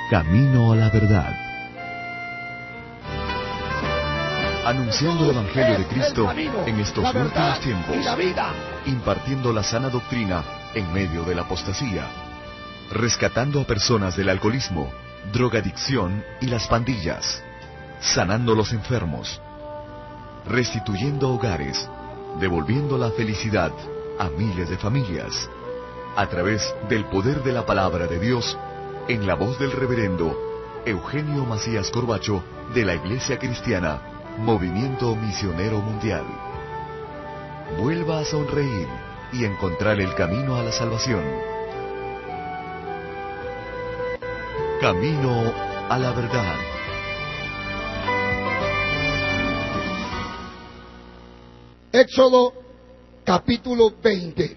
Camino a la verdad. Anunciando el Evangelio de Cristo en estos últimos tiempos, impartiendo la sana doctrina en medio de la apostasía, rescatando a personas del alcoholismo, drogadicción y las pandillas, sanando los enfermos, restituyendo hogares, devolviendo la felicidad a miles de familias, a través del poder de la palabra de Dios, en la voz del reverendo Eugenio Macías Corbacho, de la Iglesia Cristiana Movimiento Misionero Mundial. Vuelva a sonreír y encontrar el camino a la salvación. Camino a la verdad. Éxodo capítulo 20.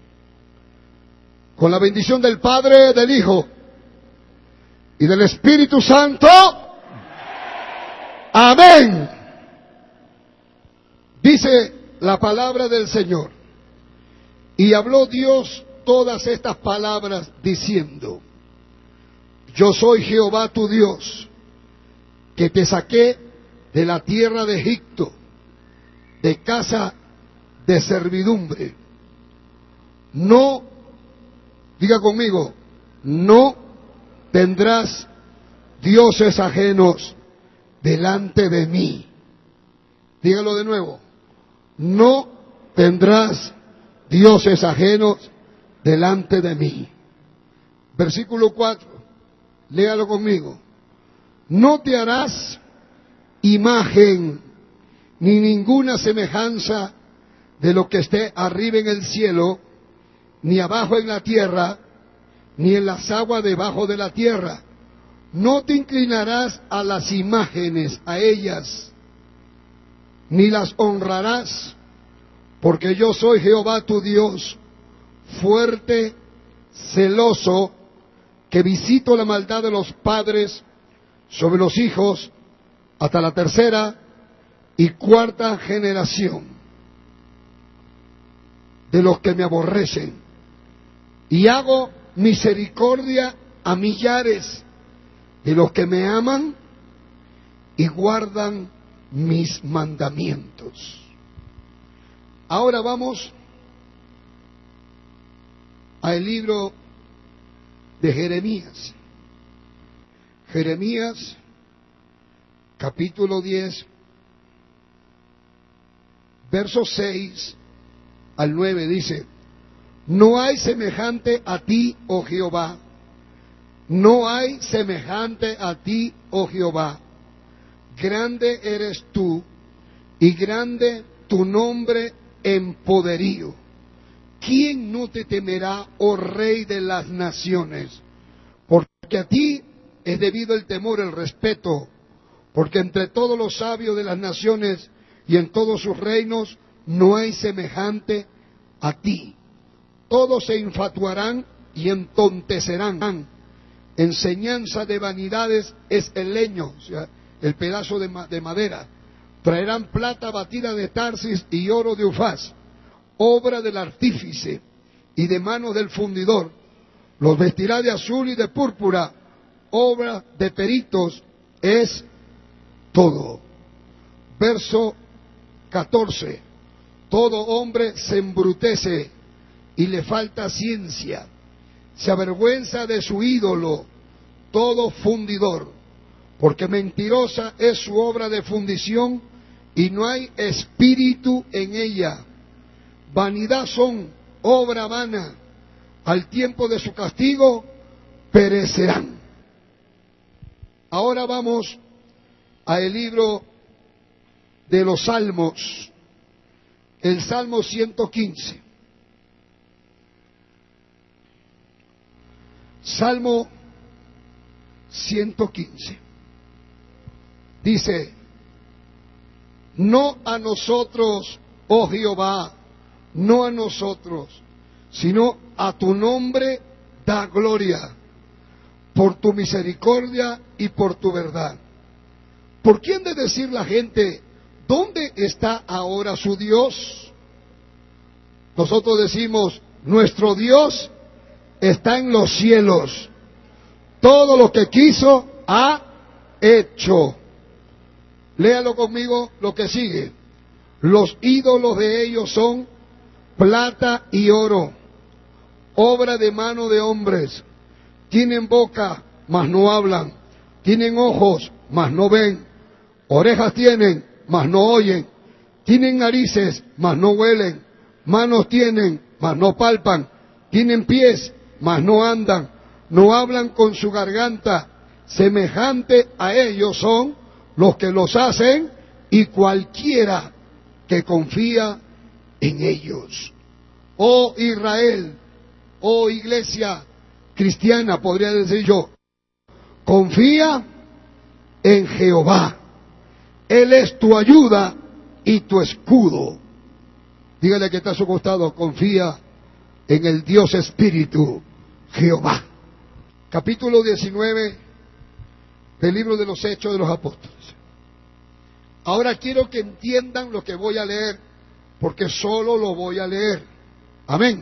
Con la bendición del Padre, del Hijo y del Espíritu Santo. Amén. Dice la palabra del Señor: y habló Dios todas estas palabras diciendo: yo soy Jehová tu Dios, que te saqué de la tierra de Egipto, de casa de servidumbre. No, diga conmigo, no tendrás dioses ajenos delante de mí. Dígalo de nuevo: no tendrás dioses ajenos delante de mí. Versículo 4, léalo conmigo. No te harás imagen ni ninguna semejanza de lo que esté arriba en el cielo, ni abajo en la tierra, ni en las aguas debajo de la tierra. No te inclinarás a las imágenes, a ellas, ni las honrarás, porque yo soy Jehová tu Dios, fuerte, celoso, que visito la maldad de los padres sobre los hijos hasta la tercera y cuarta generación de los que me aborrecen, y hago misericordia a millares de los que me aman y guardan mis mandamientos. Ahora vamos al libro de Jeremías. Jeremías capítulo 10, versos 6 al 9 dice: no hay semejante a ti, oh Jehová, no hay semejante a ti, oh Jehová. Grande eres tú, y grande tu nombre en poderío. ¿Quién no te temerá, oh Rey de las naciones? Porque a ti es debido el temor, el respeto, porque entre todos los sabios de las naciones y en todos sus reinos no hay semejante a ti. Todos se infatuarán y entontecerán. Enseñanza de vanidades es el leño, o sea, el pedazo de madera. Traerán plata batida de Tarsis y oro de Ufaz, obra del artífice y de manos del fundidor. Los vestirá de azul y de púrpura, obra de peritos es todo. Verso 14. Todo hombre se embrutece y le falta ciencia, se avergüenza de su ídolo, todo fundidor, porque mentirosa es su obra de fundición y no hay espíritu en ella. Vanidad son, obra vana, al tiempo de su castigo perecerán. Ahora vamos al libro de los Salmos, el Salmo 115. Salmo 115. Dice: no a nosotros, oh Jehová, no a nosotros, sino a tu nombre da gloria, por tu misericordia y por tu verdad. ¿Por quién de decir la gente, ¿dónde está ahora su Dios? Nosotros decimos, nuestro Dios está en los cielos. Todo lo que quiso ha hecho. Léalo conmigo lo que sigue. Los ídolos de ellos son plata y oro, obra de mano de hombres. Tienen boca, mas no hablan. Tienen ojos, mas no ven. Orejas tienen, mas no oyen. Tienen narices, mas no huelen. Manos tienen, mas no palpan. Tienen pies, mas no andan. No hablan con su garganta. Semejante a ellos son los que los hacen y cualquiera que confía en ellos. Oh Israel, oh iglesia cristiana, podría decir yo, confía en Jehová. Él es tu ayuda y tu escudo. Dígale que está a su costado, confía en el Dios Espíritu, Jehová. Capítulo 19 del libro de los Hechos de los Apóstoles. Ahora quiero que entiendan lo que voy a leer, porque solo lo voy a leer. Amén.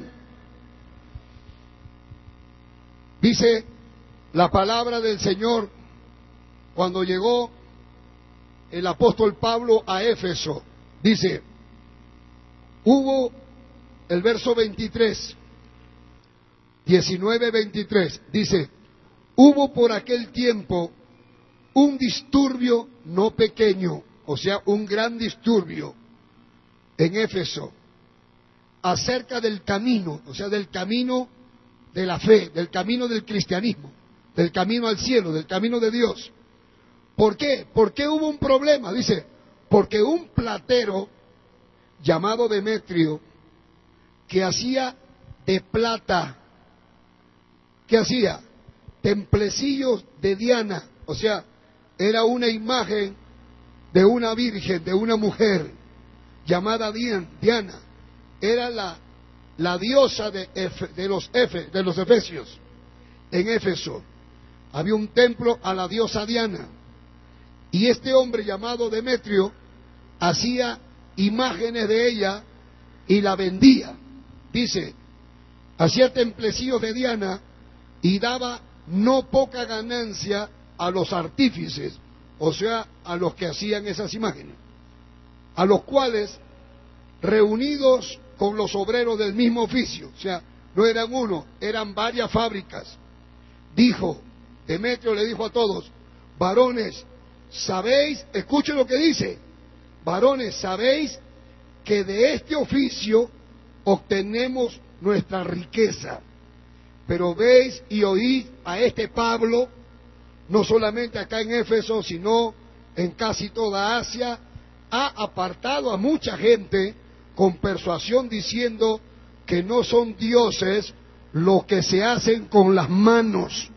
Dice la palabra del Señor cuando llegó el apóstol Pablo a Éfeso. Dice, hubo, el verso 23, 19-23, dice, hubo por aquel tiempo un disturbio no pequeño, o sea, un gran disturbio en Éfeso, acerca del camino, o sea, del camino de la fe, del camino del cristianismo, del camino al cielo, del camino de Dios. ¿Por qué? ¿Por qué hubo un problema? Dice, porque un platero llamado Demetrio, que hacía de plata, ¿qué hacía? Templecillos de Diana, o sea, era una imagen de una virgen, de una mujer llamada Diana. Era la diosa de los efesios. En Éfeso había un templo a la diosa Diana. Y este hombre llamado Demetrio hacía imágenes de ella y la vendía. Dice, hacía templecillos de Diana y daba no poca ganancia a los artífices, o sea, a los que hacían esas imágenes, a los cuales, reunidos con los obreros del mismo oficio, o sea, no eran uno, eran varias fábricas, dijo, Demetrio le dijo a todos, varones, sabéis, escuchen lo que dice, varones, sabéis que de este oficio obtenemos nuestra riqueza, pero veis y oís a este Pablo, no solamente acá en Éfeso, sino en casi toda Asia, ha apartado a mucha gente con persuasión diciendo que no son dioses los que se hacen con las manos.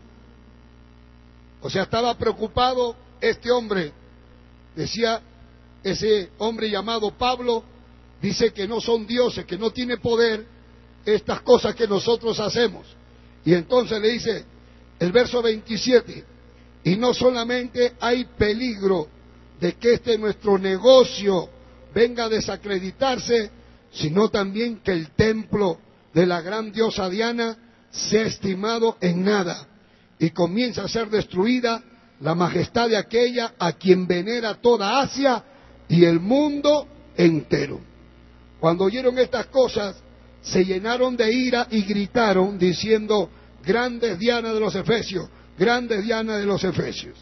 O sea, estaba preocupado este hombre, decía ese hombre llamado Pablo, dice que no son dioses, que no tiene poder estas cosas que nosotros hacemos. Y entonces le dice el verso 27, y no solamente hay peligro de que nuestro negocio venga a desacreditarse, sino también que el templo de la gran diosa Diana sea estimado en nada y comienza a ser destruida la majestad de aquella a quien venera toda Asia y el mundo entero. Cuando oyeron estas cosas, se llenaron de ira y gritaron diciendo, grandes Diana de los Efesios, grandes Diana de los Efesios.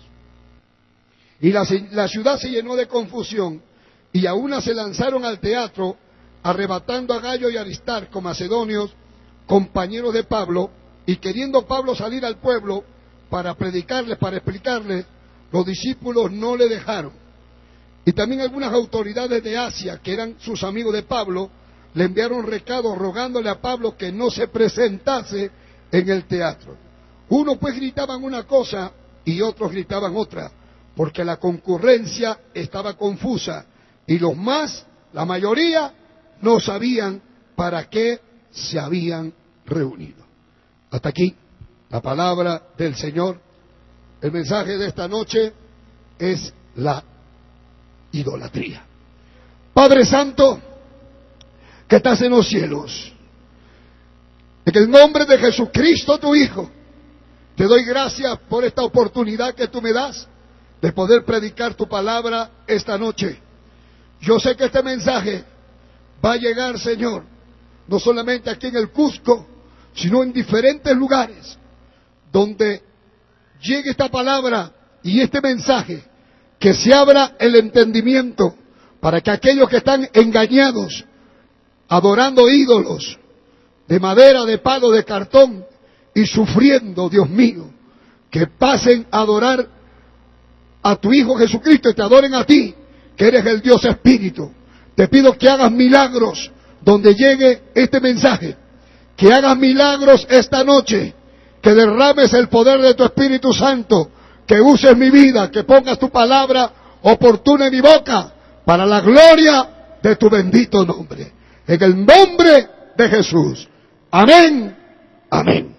Y la ciudad se llenó de confusión, y a una se lanzaron al teatro, arrebatando a Gallo y Aristarco, macedonios, compañeros de Pablo, y queriendo Pablo salir al pueblo para predicarles, para explicarles, los discípulos no le dejaron. Y también algunas autoridades de Asia, que eran sus amigos de Pablo, le enviaron recados rogándole a Pablo que no se presentase en el teatro. Unos pues gritaban una cosa y otros gritaban otra, porque la concurrencia estaba confusa y los más, la mayoría, no sabían para qué se habían reunido. Hasta aquí la palabra del Señor. El mensaje de esta noche es la idolatría. Padre Santo, que estás en los cielos, en el nombre de Jesucristo tu Hijo, Te doy gracias por esta oportunidad que tú me das de poder predicar tu palabra esta noche. Yo sé que este mensaje va a llegar, Señor, no solamente aquí en el Cusco, sino en diferentes lugares donde llegue esta palabra y este mensaje, que se abra el entendimiento para que aquellos que están engañados, adorando ídolos de madera, de palo, de cartón y sufriendo, Dios mío, que pasen a adorar a tu Hijo Jesucristo y te adoren a ti, que eres el Dios Espíritu. Te pido que hagas milagros donde llegue este mensaje, que hagas milagros esta noche, que derrames el poder de tu Espíritu Santo, que uses mi vida, que pongas tu palabra oportuna en mi boca, para la gloria de tu bendito nombre. En el nombre de Jesús. Amén. Amén.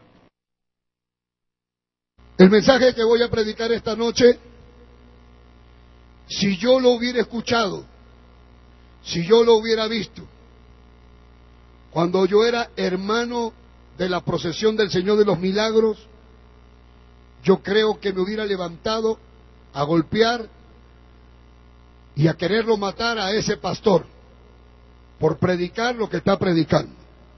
El mensaje que voy a predicar esta noche, si yo lo hubiera escuchado, si yo lo hubiera visto, cuando yo era hermano de la procesión del Señor de los Milagros, yo creo que me hubiera levantado a golpear y a quererlo matar a ese pastor por predicar lo que está predicando.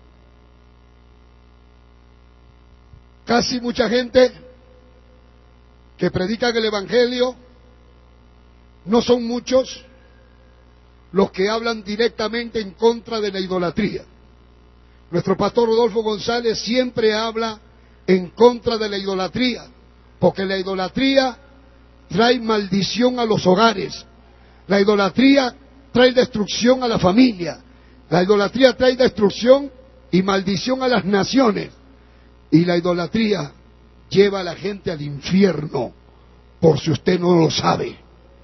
Casi mucha gente que predica el Evangelio, no son muchos los que hablan directamente en contra de la idolatría. Nuestro pastor Rodolfo González siempre habla en contra de la idolatría, porque la idolatría trae maldición a los hogares, la idolatría trae destrucción a la familia, la idolatría trae destrucción y maldición a las naciones, y la idolatría lleva a la gente al infierno, por si usted no lo sabe.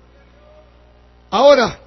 Ahora,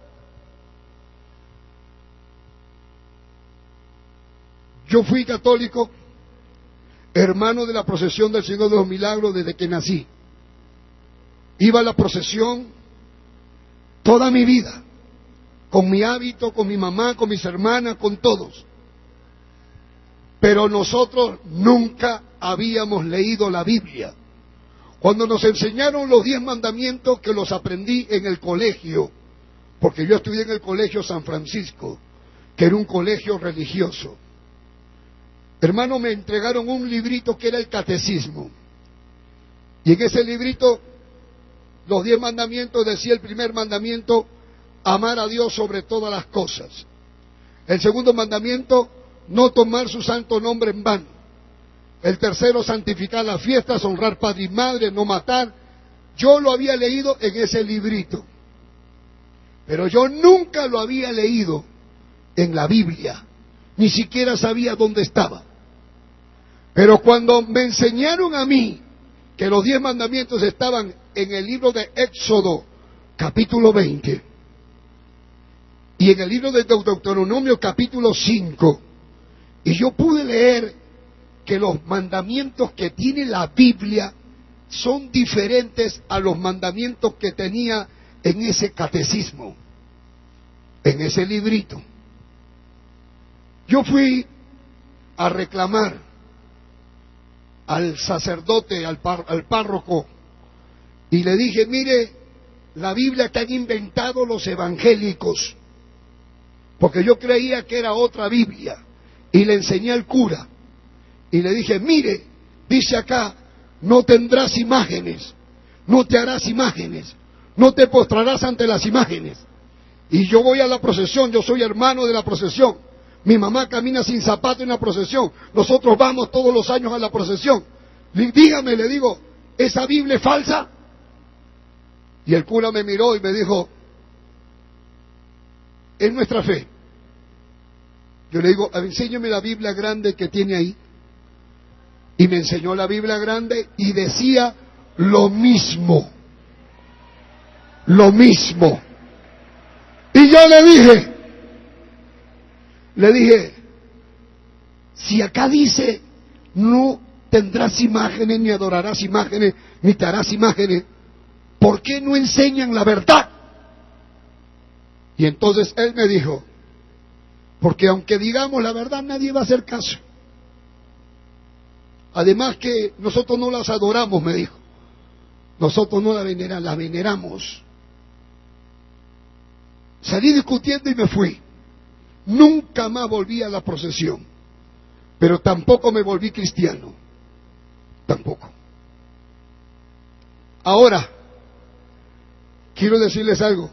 yo fui católico, hermano de la procesión del Señor de los Milagros desde que nací. Iba a la procesión toda mi vida, con mi hábito, con mi mamá, con mis hermanas, con todos. Pero nosotros nunca habíamos leído la Biblia. Cuando nos enseñaron los 10 mandamientos, que los aprendí en el colegio, porque yo estudié en el colegio San Francisco, que era un colegio religioso. Hermano, me entregaron un librito que era el catecismo. Y en ese librito, los 10 mandamientos, decía el primer mandamiento, amar a Dios sobre todas las cosas. El segundo mandamiento, no tomar su santo nombre en vano. El tercero, santificar las fiestas, honrar padre y madre, no matar. Yo lo había leído en ese librito, pero yo nunca lo había leído en la Biblia, ni siquiera sabía dónde estaba. Pero cuando me enseñaron a mí que los 10 mandamientos estaban en el libro de Éxodo, capítulo 20, y en el libro de Deuteronomio, capítulo 5, y yo pude leer que los mandamientos que tiene la Biblia son diferentes a los mandamientos que tenía en ese catecismo, en ese librito. Yo fui a reclamar al sacerdote, al párroco, y le dije, mire, la Biblia que han inventado los evangélicos, porque yo creía que era otra Biblia, y le enseñé al cura, y le dije, mire, dice acá, no tendrás imágenes, no te harás imágenes, no te postrarás ante las imágenes. Y yo voy a la procesión, yo soy hermano de la procesión, mi mamá camina sin zapato en la procesión, nosotros vamos todos los años a la procesión. Dígame, le digo, ¿esa Biblia es falsa? Y el cura me miró y me dijo, es nuestra fe. Yo le digo, enséñame la Biblia grande que tiene ahí. Y me enseñó la Biblia grande y decía lo mismo. Lo mismo. Y yo le dije, si acá dice, no tendrás imágenes, ni adorarás imágenes, ni te harás imágenes, ¿por qué no enseñan la verdad? Y entonces él me dijo, porque aunque digamos la verdad, nadie va a hacer caso. Además que nosotros no las adoramos, me dijo. Nosotros no las veneramos. Salí discutiendo y me fui. Nunca más volví a la procesión. Pero tampoco me volví cristiano. Tampoco. Ahora, quiero decirles algo.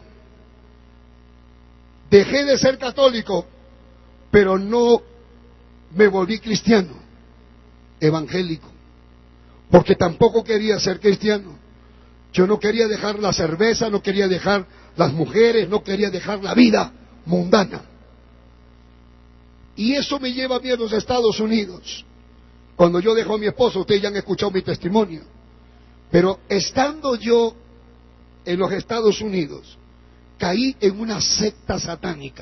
Dejé de ser católico, pero no me volví cristiano, evangélico, porque tampoco quería ser cristiano. Yo no quería dejar la cerveza, no quería dejar las mujeres, no quería dejar la vida mundana. Y eso me lleva a mí a los Estados Unidos. Cuando yo dejo a mi esposo, ustedes ya han escuchado mi testimonio, pero estando yo en los Estados Unidos, caí en una secta satánica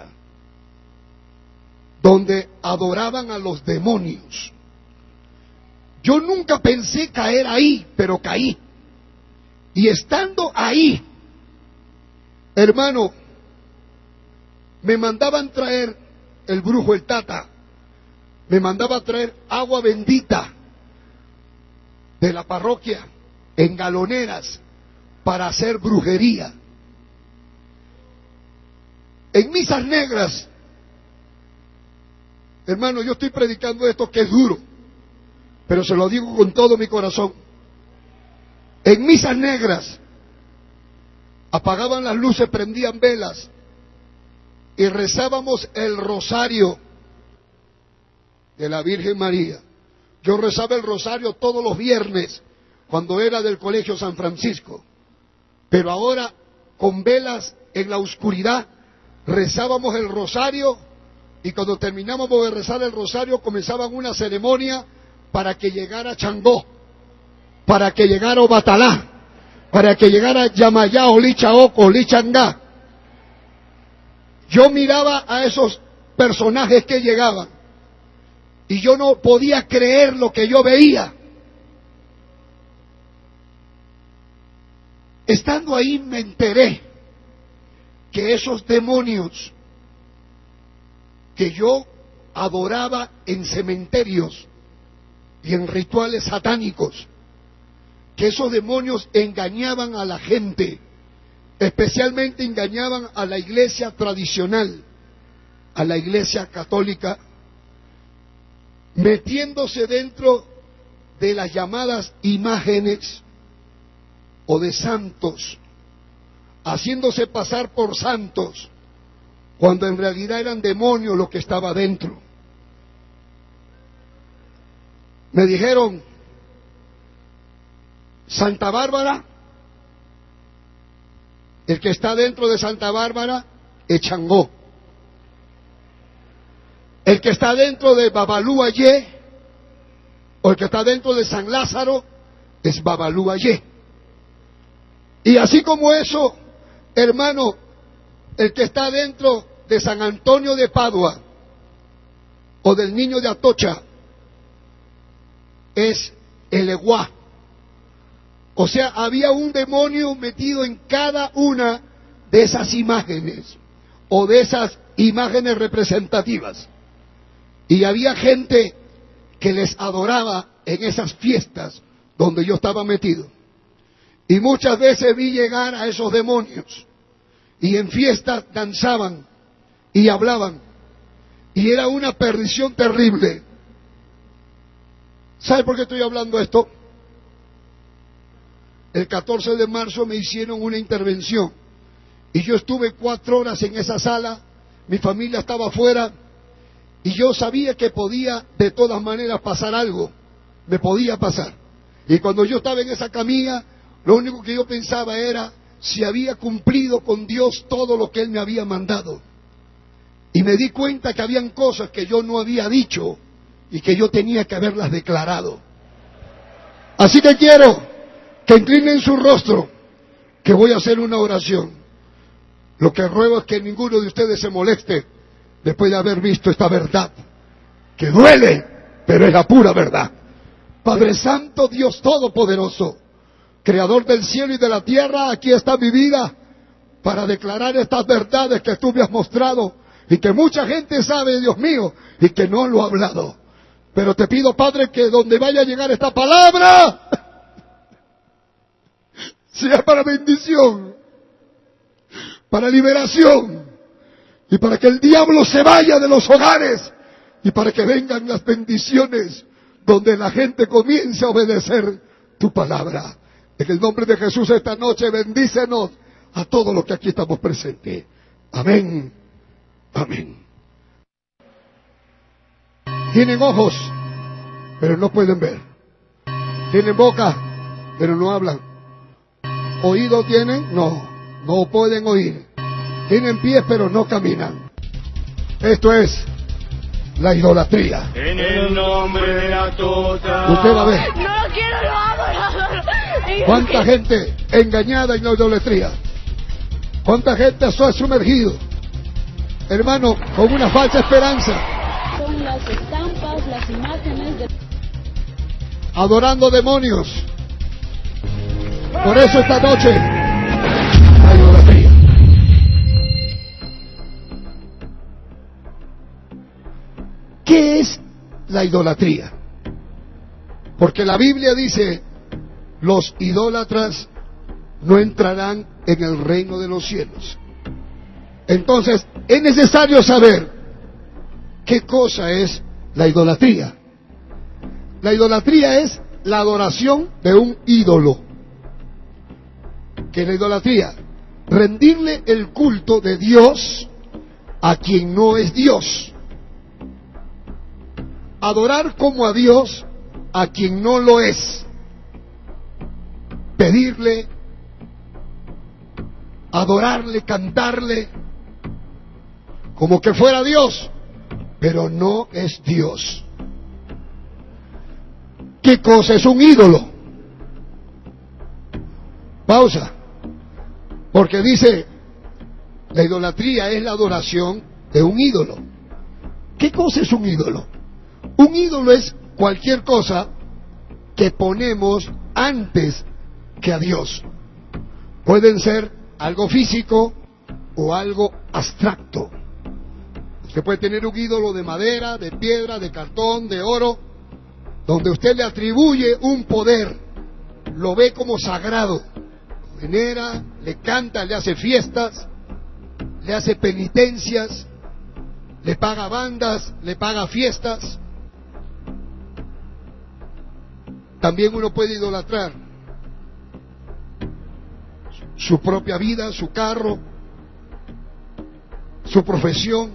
donde adoraban a los demonios. Yo nunca pensé caer ahí, pero caí. Y estando ahí, hermano, me mandaban traer el brujo, el tata, me mandaba traer agua bendita de la parroquia en galoneras para hacer brujería. En misas negras, hermano, yo estoy predicando esto que es duro, pero se lo digo con todo mi corazón. En misas negras, apagaban las luces, prendían velas y rezábamos el rosario de la Virgen María. Yo rezaba el rosario todos los viernes cuando era del Colegio San Francisco, pero ahora con velas en la oscuridad rezábamos el rosario, y cuando terminábamos de rezar el rosario comenzaban una ceremonia para que llegara Changó, para que llegara Obatalá, para que llegara Yamayá, Olichaoco, Olichangá. Yo miraba a esos personajes que llegaban y yo no podía creer lo que yo veía. Estando ahí me enteré que esos demonios que yo adoraba en cementerios y en rituales satánicos, que esos demonios engañaban a la gente, especialmente engañaban a la iglesia tradicional, a la iglesia católica, metiéndose dentro de las llamadas imágenes o de santos, haciéndose pasar por santos, cuando en realidad eran demonios lo que estaba dentro. Me dijeron, Santa Bárbara, el que está dentro de Santa Bárbara es Changó. El que está dentro de Babalú Ayé, o el que está dentro de San Lázaro, es Babalú Ayé. Y así como eso, hermano, el que está dentro de San Antonio de Padua o del Niño de Atocha es el Eguá. O sea, había un demonio metido en cada una de esas imágenes o de esas imágenes representativas. Y había gente que les adoraba en esas fiestas donde yo estaba metido. Y muchas veces vi llegar a esos demonios y en fiestas danzaban y hablaban y era una perdición terrible. ¿Sabe por qué estoy hablando esto? El 14 de marzo me hicieron una intervención y yo estuve 4 horas en esa sala, mi familia estaba afuera y yo sabía que podía de todas maneras pasar algo, me podía pasar. Y cuando yo estaba en esa camilla, lo único que yo pensaba era si había cumplido con Dios todo lo que Él me había mandado. Y me di cuenta que habían cosas que yo no había dicho y que yo tenía que haberlas declarado. Así que quiero que inclinen su rostro, que voy a hacer una oración. Lo que ruego es que ninguno de ustedes se moleste después de haber visto esta verdad, que duele, pero es la pura verdad. Padre Santo, Dios Todopoderoso, Creador del cielo y de la tierra, aquí está mi vida para declarar estas verdades que tú me has mostrado y que mucha gente sabe, Dios mío, y que no lo ha hablado. Pero te pido, Padre, que donde vaya a llegar esta palabra sea para bendición, para liberación, y para que el diablo se vaya de los hogares, y para que vengan las bendiciones, donde la gente comience a obedecer tu palabra. En el nombre de Jesús esta noche bendícenos a todos los que aquí estamos presentes. Amén. Amén. Tienen ojos, pero no pueden ver. Tienen boca, pero no hablan. ¿Oído tienen? No pueden oír. Tienen pies, pero no caminan. Esto es la idolatría. En el nombre de la tota. Usted va a ver. No lo quiero, lo amo. ¿Cuánta gente engañada en la idolatría? ¿Cuánta gente se ha sumergido, hermano, con una falsa esperanza? Son las estampas, las imágenes de... Adorando demonios. Por eso esta noche, la idolatría. ¿Qué es la idolatría? Porque la Biblia dice, los idólatras no entrarán en el reino de los cielos. Entonces, es necesario saber qué cosa es la idolatría. La idolatría es la adoración de un ídolo. ¿Qué es la idolatría? Rendirle el culto de Dios a quien no es Dios. Adorar como a Dios a quien no lo es. Pedirle, adorarle, cantarle, como que fuera Dios, pero no es Dios. ¿Qué cosa es un ídolo? Pausa. Porque dice, la idolatría es la adoración de un ídolo. ¿Qué cosa es un ídolo? Un ídolo es cualquier cosa que ponemos antes que a Dios. Pueden ser algo físico o algo abstracto. Usted puede tener un ídolo de madera, de piedra, de cartón, de oro, donde usted le atribuye un poder, lo ve como sagrado, lo venera, le canta, le hace fiestas, le hace penitencias, le paga bandas, le paga fiestas. También uno puede idolatrar su propia vida, su carro, su profesión.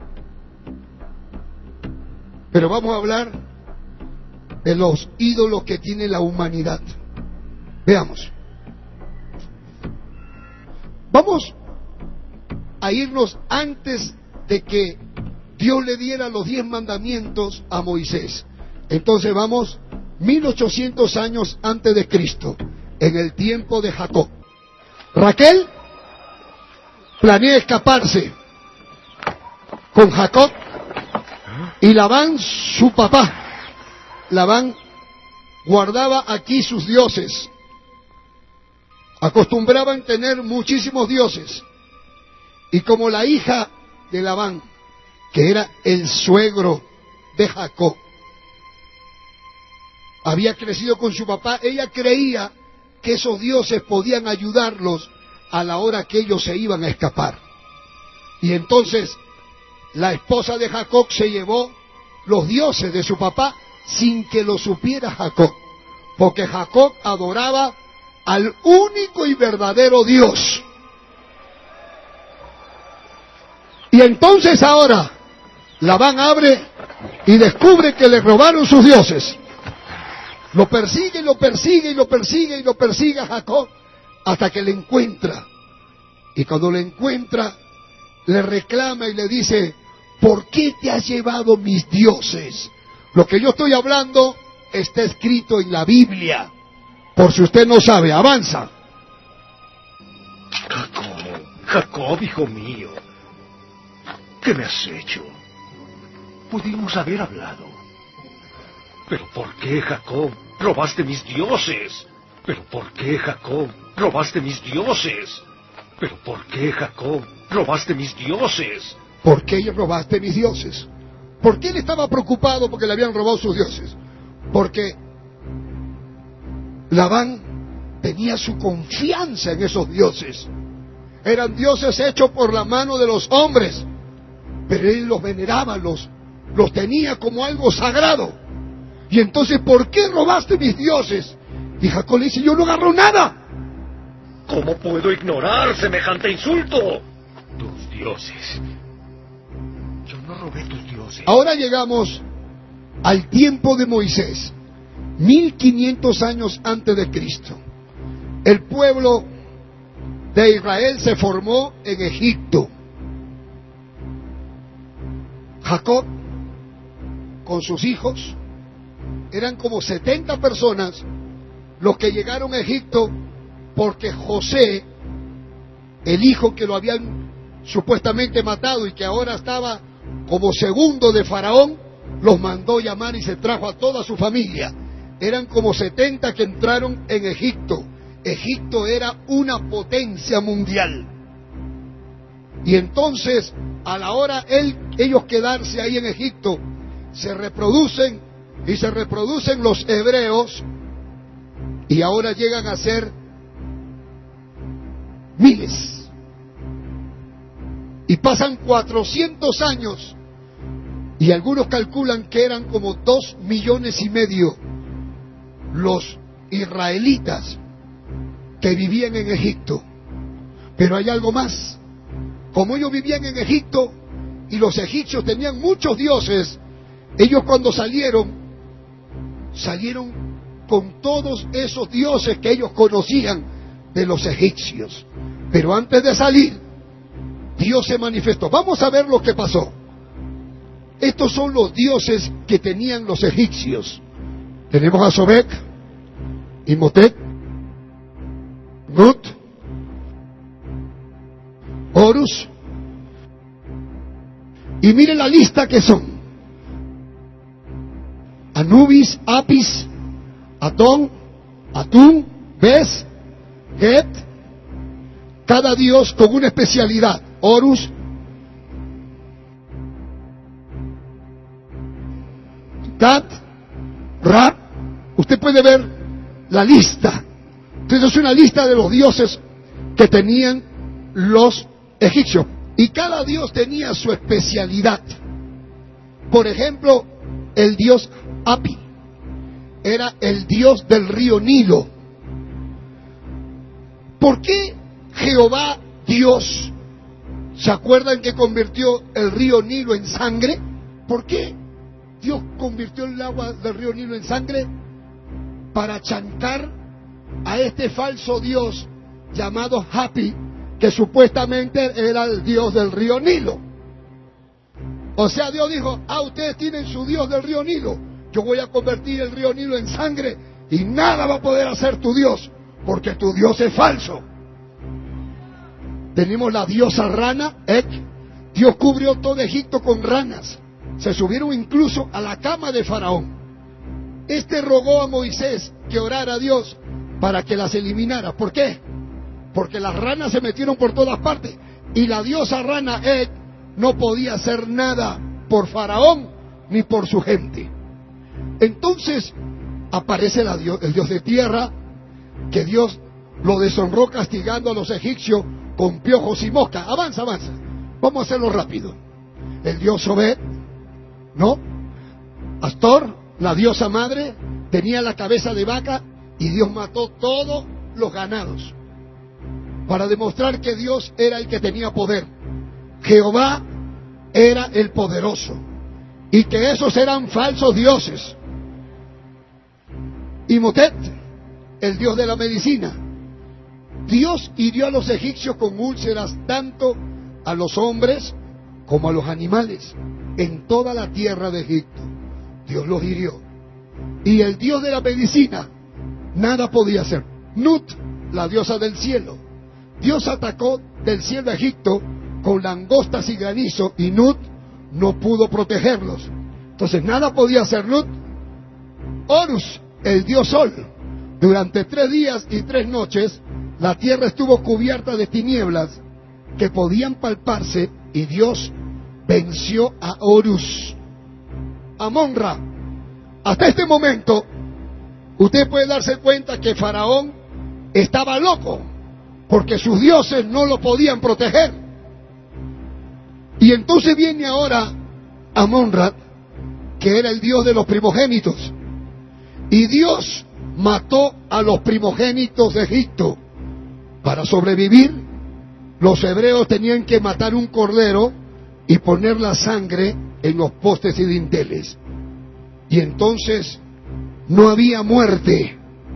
Pero vamos a hablar de los ídolos que tiene la humanidad. Veamos. Vamos a irnos antes de que Dios le diera los 10 mandamientos a Moisés. Entonces vamos 1800 años antes de Cristo, en el tiempo de Jacob. Raquel planea escaparse con Jacob y Labán, su papá. Labán guardaba aquí sus dioses. Acostumbraban tener muchísimos dioses. Y como la hija de Labán, que era el suegro de Jacob, había crecido con su papá, ella creía que esos dioses podían ayudarlos a la hora que ellos se iban a escapar. Y entonces la esposa de Jacob se llevó los dioses de su papá sin que lo supiera Jacob, porque Jacob adoraba al único y verdadero Dios. Y entonces ahora Labán abre y descubre que le robaron sus dioses. Lo persigue, lo persigue, y lo persigue, y lo persigue a Jacob hasta que le encuentra. Y cuando le encuentra, le reclama y le dice, ¿por qué te has llevado mis dioses? Lo que yo estoy hablando está escrito en la Biblia. Por si usted no sabe, avanza. Jacob, hijo mío, ¿qué me has hecho? Pudimos haber hablado. ¿Pero por qué, Jacob, robaste mis dioses? ¿Pero por qué, Jacob, robaste mis dioses? ¿Pero por qué, Jacob, robaste mis dioses? ¿Por qué robaste mis dioses? ¿Por qué él estaba preocupado porque le habían robado sus dioses? Porque Labán tenía su confianza en esos dioses. Eran dioses hechos por la mano de los hombres, pero él los veneraba, los tenía como algo sagrado. Y entonces, ¿por qué robaste mis dioses? Y Jacob le dice, yo no agarro nada. ¿Cómo puedo ignorar semejante insulto? Tus dioses. Yo no robé tus dioses. Ahora llegamos al tiempo de Moisés, 1500 años antes de Cristo. El pueblo de Israel se formó en Egipto. Jacob, con sus hijos, eran como 70 personas los que llegaron a Egipto, porque José, el hijo que lo habían supuestamente matado y que ahora estaba como segundo de Faraón, los mandó llamar y se trajo a toda su familia. Eran como 70 que entraron en Egipto. Egipto era una potencia mundial. Y entonces, a la hora ellos quedarse ahí en Egipto, se reproducen y se reproducen los hebreos, y ahora llegan a ser miles. Y pasan 400 años, y algunos calculan que eran como 2,5 millones los israelitas que vivían en Egipto. Pero hay algo más. Como ellos vivían en Egipto y los egipcios tenían muchos dioses, ellos cuando salieron con todos esos dioses que ellos conocían de los egipcios. Pero antes de salir, Dios se manifestó. Vamos a ver lo que pasó. Estos son los dioses que tenían los egipcios. Tenemos a Sobek, Imhotep, Nut, Horus. Y miren la lista que son: Anubis, Apis, Atón, Atún, Bes, Get. Cada dios con una especialidad. Horus, Tat, Ra. Usted puede ver la lista. Entonces es una lista de los dioses que tenían los egipcios. Y cada dios tenía su especialidad. Por ejemplo, el dios Api era el dios del río Nilo. ¿Por qué Jehová Dios, se acuerdan que convirtió el río Nilo en sangre? ¿Por qué Dios convirtió el agua del río Nilo en sangre? Para chantar a este falso dios llamado Hapi, que supuestamente era el dios del río Nilo. O sea, Dios dijo, ustedes tienen su dios del río Nilo, yo voy a convertir el río Nilo en sangre y nada va a poder hacer tu dios, porque tu dios es falso. Tenemos la diosa rana, Ek. Dios cubrió todo Egipto con ranas. Se subieron incluso a la cama de Faraón. Este rogó a Moisés que orara a Dios para que las eliminara. ¿Por qué? Porque las ranas se metieron por todas partes. Y la diosa rana, Ek, no podía hacer nada por Faraón ni por su gente. Entonces aparece el dios de tierra, que Dios lo deshonró castigando a los egipcios con piojos y moscas. Avanza. Vamos a hacerlo rápido. El dios Sobek, ¿no? Astor, la diosa madre, tenía la cabeza de vaca y Dios mató todos los ganados para demostrar que Dios era el que tenía poder. Jehová era el poderoso y que esos eran falsos dioses. Imhotep, el dios de la medicina. Dios hirió a los egipcios con úlceras tanto a los hombres como a los animales en toda la tierra de Egipto. Dios los hirió. Y el dios de la medicina nada podía hacer. Nut, la diosa del cielo. Dios atacó del cielo a Egipto con langostas y granizo y Nut no pudo protegerlos. Entonces nada podía hacer Nut. Horus, el dios sol. Durante 3 días y 3 noches la tierra estuvo cubierta de tinieblas que podían palparse y Dios venció a Horus. Amon-Ra. Hasta este momento, usted puede darse cuenta que Faraón estaba loco, porque sus dioses no lo podían proteger. Y entonces viene ahora Amon-Ra, que era el dios de los primogénitos. Y Dios mató a los primogénitos de Egipto. Para sobrevivir, los hebreos tenían que matar un cordero y poner la sangre en los postes y dinteles. Y entonces no había muerte.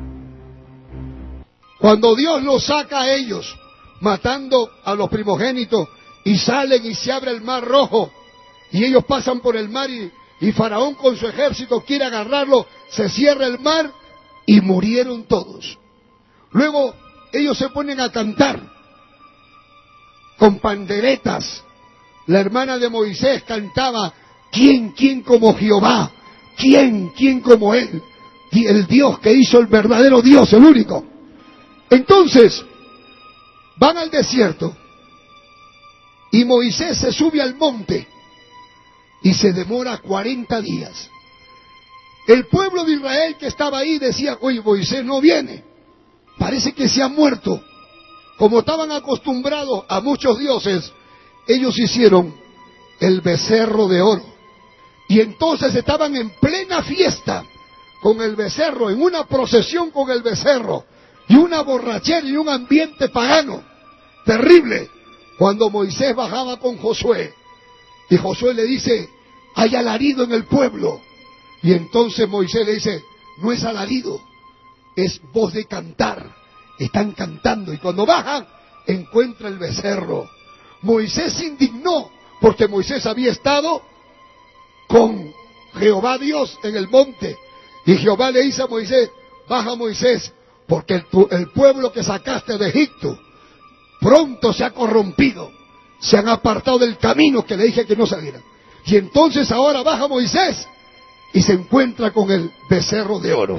Cuando Dios los saca a ellos, matando a los primogénitos, y salen y se abre el mar rojo, y ellos pasan por el mar y Faraón con su ejército quiere agarrarlo, se cierra el mar y murieron todos. Luego ellos se ponen a cantar con panderetas. La hermana de Moisés cantaba: ¿quién como Jehová? ¿Quién como él? El Dios que hizo el verdadero Dios, el único. Entonces van al desierto y Moisés se sube al monte y se demora 40 días. El pueblo de Israel que estaba ahí decía: oye, Moisés no viene, parece que se ha muerto. Como estaban acostumbrados a muchos dioses, ellos hicieron el becerro de oro. Y entonces estaban en plena fiesta con el becerro, en una procesión con el becerro, y una borrachera y un ambiente pagano terrible. Cuando Moisés bajaba con Josué, y Josué le dice: hay alarido en el pueblo. Y entonces Moisés le dice: no es alarido, es voz de cantar. Están cantando. Y cuando bajan, encuentra el becerro. Moisés se indignó, porque Moisés había estado con Jehová Dios en el monte. Y Jehová le dice a Moisés: baja, Moisés, porque el pueblo que sacaste de Egipto pronto se ha corrompido, se han apartado del camino que le dije que no salieran. Y entonces ahora baja Moisés y se encuentra con el becerro de oro.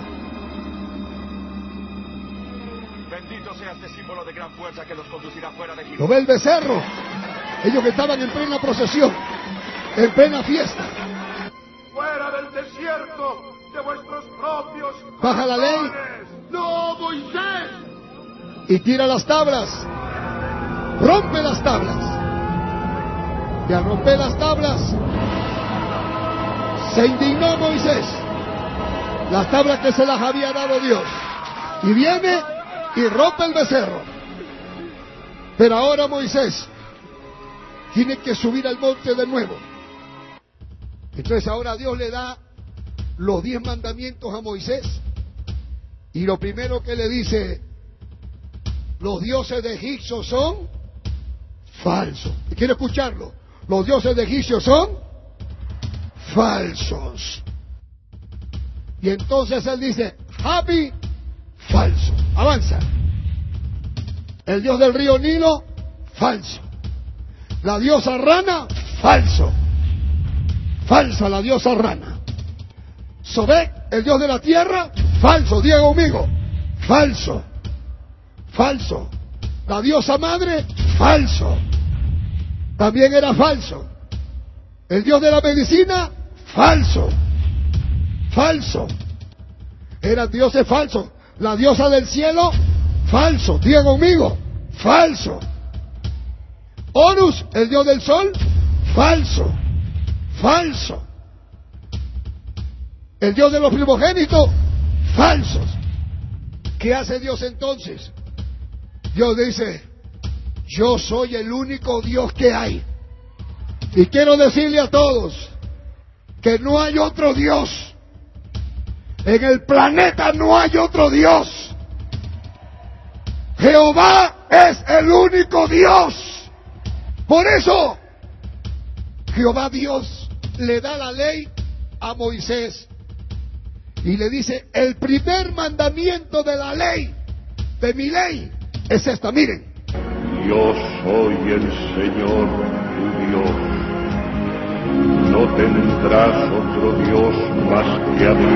Bendito sea este símbolo de gran fuerza que los conducirá fuera de Egipto. ¿Lo ve el becerro? Ellos que estaban en plena procesión, en plena fiesta. Fuera del desierto de vuestros propios Baja la ley. ¡No, Moisés! Y tira las tablas, rompe las tablas. Y al romper las tablas, se indignó Moisés, las tablas que se las había dado Dios, y viene y rompe el becerro. Pero ahora Moisés tiene que subir al monte de nuevo. Entonces ahora Dios le da los 10 mandamientos a Moisés, y lo primero que le dice: los dioses de Egipto son falsos. ¿Quiere escucharlo? Los dioses de Egipto son falsos. Y entonces él dice: Hapi, falso. Avanza. El dios del río Nilo, falso. La diosa rana, falso. Falsa la diosa rana. Sobek, el dios de la tierra, falso. Diego conmigo, falso. Falso. La diosa madre, falso. También era falso. El dios de la medicina, falso. Falso. Eran dioses falsos. La diosa del cielo, falso. Diga conmigo, falso. Horus, el dios del sol, falso. Falso. El dios de los primogénitos, falsos. ¿Qué hace Dios entonces? Dios dice: yo soy el único Dios que hay. Y quiero decirle a todos que no hay otro Dios. En el planeta no hay otro Dios. Jehová es el único Dios. Por eso, Jehová Dios le da la ley a Moisés. Y le dice: el primer mandamiento de la ley, de mi ley, es esta, miren. Yo soy el Señor tu Dios. No tendrás otro Dios más que a mí.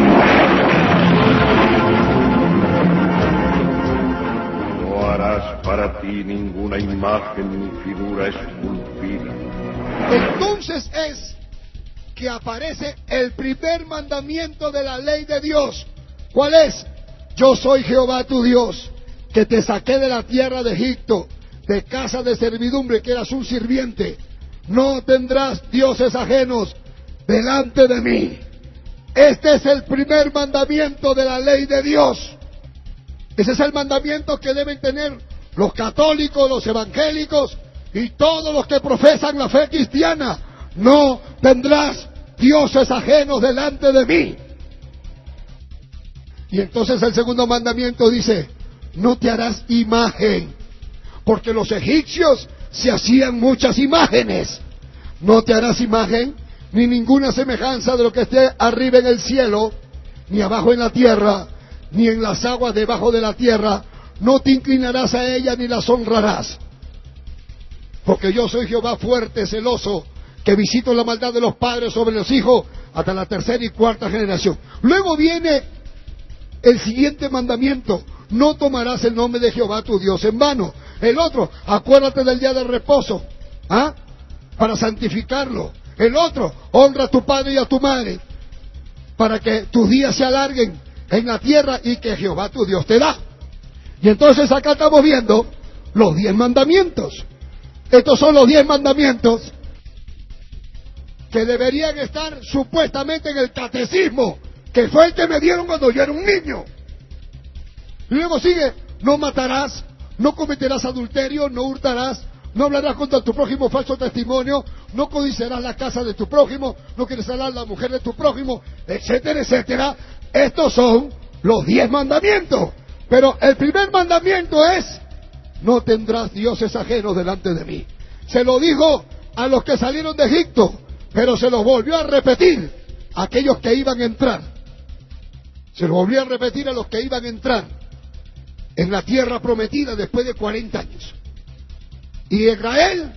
No harás para ti ninguna imagen ni figura esculpida. Entonces es que aparece el primer mandamiento de la ley de Dios. ¿Cuál es? Yo soy Jehová tu Dios, que te saqué de la tierra de Egipto, de casa de servidumbre, que eras un sirviente. No tendrás dioses ajenos delante de mí. Este es el primer mandamiento de la ley de Dios. Ese es el mandamiento que deben tener los católicos, los evangélicos y todos los que profesan la fe cristiana. No tendrás dioses ajenos delante de mí. Y entonces el segundo mandamiento dice, no te harás imagen, porque los egipcios se hacían muchas imágenes. No te harás imagen, ni ninguna semejanza de lo que esté arriba en el cielo, ni abajo en la tierra, ni en las aguas debajo de la tierra. No te inclinarás a ella ni las honrarás. Porque yo soy Jehová fuerte, celoso, que visito la maldad de los padres sobre los hijos hasta la tercera y cuarta generación. Luego viene el siguiente mandamiento: no tomarás el nombre de Jehová tu Dios en vano. El otro, acuérdate del día de reposo, para santificarlo. El otro, honra a tu padre y a tu madre, para que tus días se alarguen en la tierra y que Jehová tu Dios te da. Y entonces acá estamos viendo los 10 mandamientos. Estos son los 10 mandamientos que deberían estar supuestamente en el catecismo, que fue el que me dieron cuando yo era un niño. Y luego sigue: no matarás, no cometerás adulterio, no hurtarás, no hablarás contra tu prójimo falso testimonio, no codiciarás la casa de tu prójimo, no querrás la mujer de tu prójimo, etcétera, etcétera. Estos son los 10 mandamientos. Pero el primer mandamiento es: no tendrás dioses ajenos delante de mí. Se lo dijo a los que salieron de Egipto, pero se los volvió a repetir a aquellos que iban a entrar. Se lo volvió a repetir a los que iban a entrar en la tierra prometida después de 40 años. Y Israel,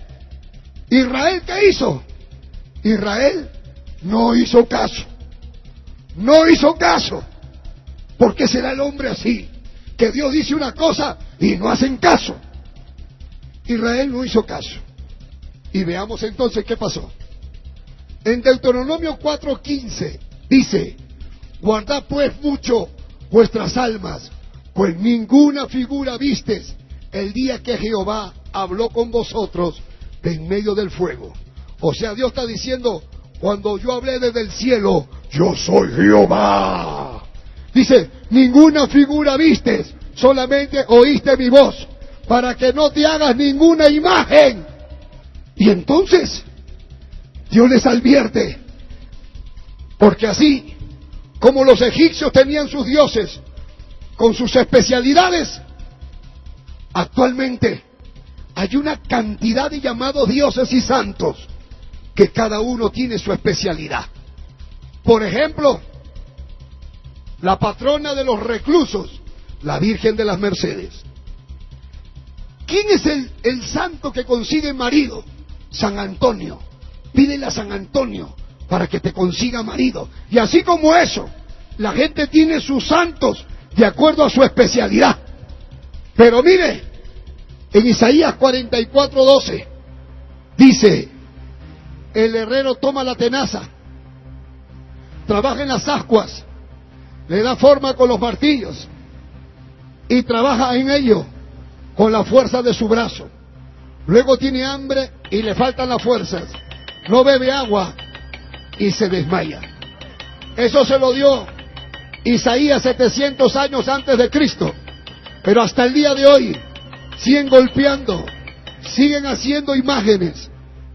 ¿qué hizo? Israel no hizo caso. No hizo caso. ¿Por qué será el hombre así? Que Dios dice una cosa y no hacen caso. Israel no hizo caso. Y veamos entonces qué pasó. En Deuteronomio 4:15 dice: guardad pues mucho vuestras almas, pues ninguna figura vistes el día que Jehová habló con vosotros de en medio del fuego. O sea, Dios está diciendo: cuando yo hablé desde el cielo, yo soy Jehová. Dice: ninguna figura vistes, solamente oíste mi voz, para que no te hagas ninguna imagen. Y entonces Dios les advierte, porque así como los egipcios tenían sus dioses con sus especialidades, actualmente hay una cantidad de llamados dioses y santos que cada uno tiene su especialidad. Por ejemplo, la patrona de los reclusos, la Virgen de las Mercedes. ¿Quién es el santo que consigue marido? San Antonio. Pídele a San Antonio para que te consiga marido. Y así como eso, la gente tiene sus santos de acuerdo a su especialidad. Pero mire, en Isaías 44:12 dice: el herrero toma la tenaza, trabaja en las ascuas, le da forma con los martillos y trabaja en ello con la fuerza de su brazo. Luego tiene hambre y le faltan las fuerzas, no bebe agua y se desmaya. Eso se lo dio Isaías 700 años antes de Cristo. Pero hasta el día de hoy siguen golpeando, siguen haciendo imágenes.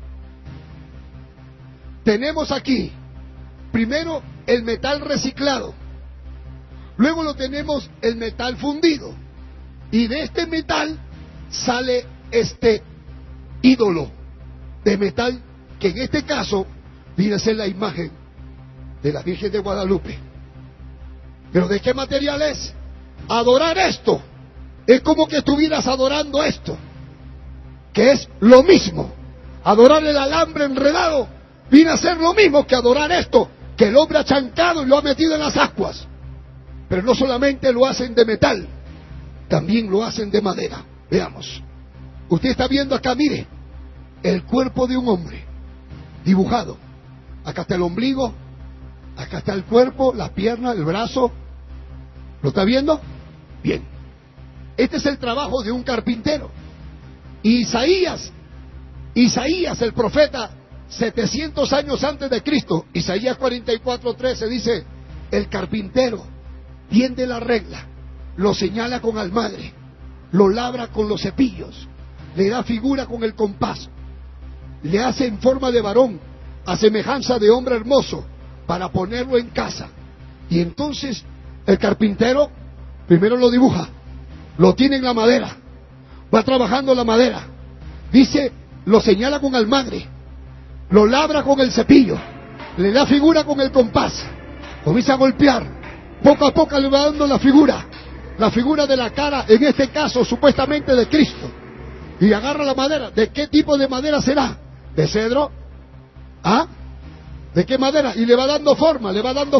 Tenemos aquí primero el metal reciclado, luego lo tenemos el metal fundido, y de este metal sale este ídolo de metal, que en este caso viene a ser la imagen de la Virgen de Guadalupe. ¿Pero de qué material es? Adorar esto es como que estuvieras adorando esto, que es lo mismo. Adorar el alambre enredado viene a ser lo mismo que adorar esto, que el hombre ha chancado y lo ha metido en las ascuas. Pero no solamente lo hacen de metal, también lo hacen de madera. Veamos. Usted está viendo acá, mire, el cuerpo de un hombre dibujado Acá está el ombligo, acá está el cuerpo, las piernas, el brazo. ¿Lo está viendo? Bien. Este es el trabajo de un carpintero. Isaías, el profeta, 700 años antes de Cristo, Isaías 44:13 dice: el carpintero tiende la regla, lo señala con almadre, lo labra con los cepillos, le da figura con el compás, le hace en forma de varón, a semejanza de hombre hermoso, para ponerlo en casa. Y entonces el carpintero primero lo dibuja, lo tiene en la madera, va trabajando la madera, dice, lo señala con almadre, lo labra con el cepillo, le da figura con el compás, comienza a golpear, poco a poco le va dando la figura de la cara, en este caso supuestamente de Cristo, y agarra la madera. ¿De qué tipo de madera será? ¿De cedro? ¿Ah? ¿De qué madera? Y le va dando forma,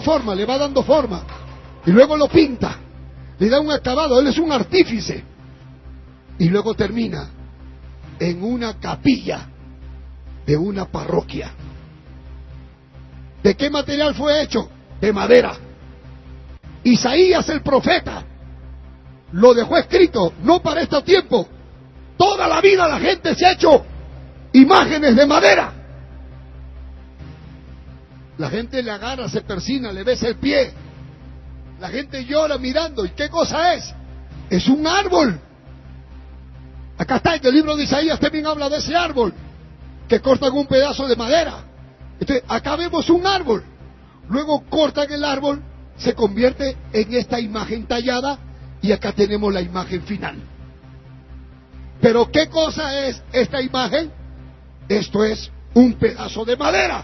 y luego lo pinta, le da un acabado. Él es un artífice, y luego termina en una capilla de una parroquia. ¿De qué material fue hecho? De madera. Isaías el profeta lo dejó escrito, no para este tiempo. Toda la vida la gente se ha hecho imágenes de madera. La gente le agarra, se persina, le besa el pie. La gente llora mirando. ¿Y qué cosa es? Es un árbol. Acá está, en el libro de Isaías también habla de ese árbol, que cortan un pedazo de madera. Entonces, acá vemos un árbol. Luego cortan el árbol, se convierte en esta imagen tallada, y acá tenemos la imagen final. Pero ¿qué cosa es esta imagen? Esto es un pedazo de madera.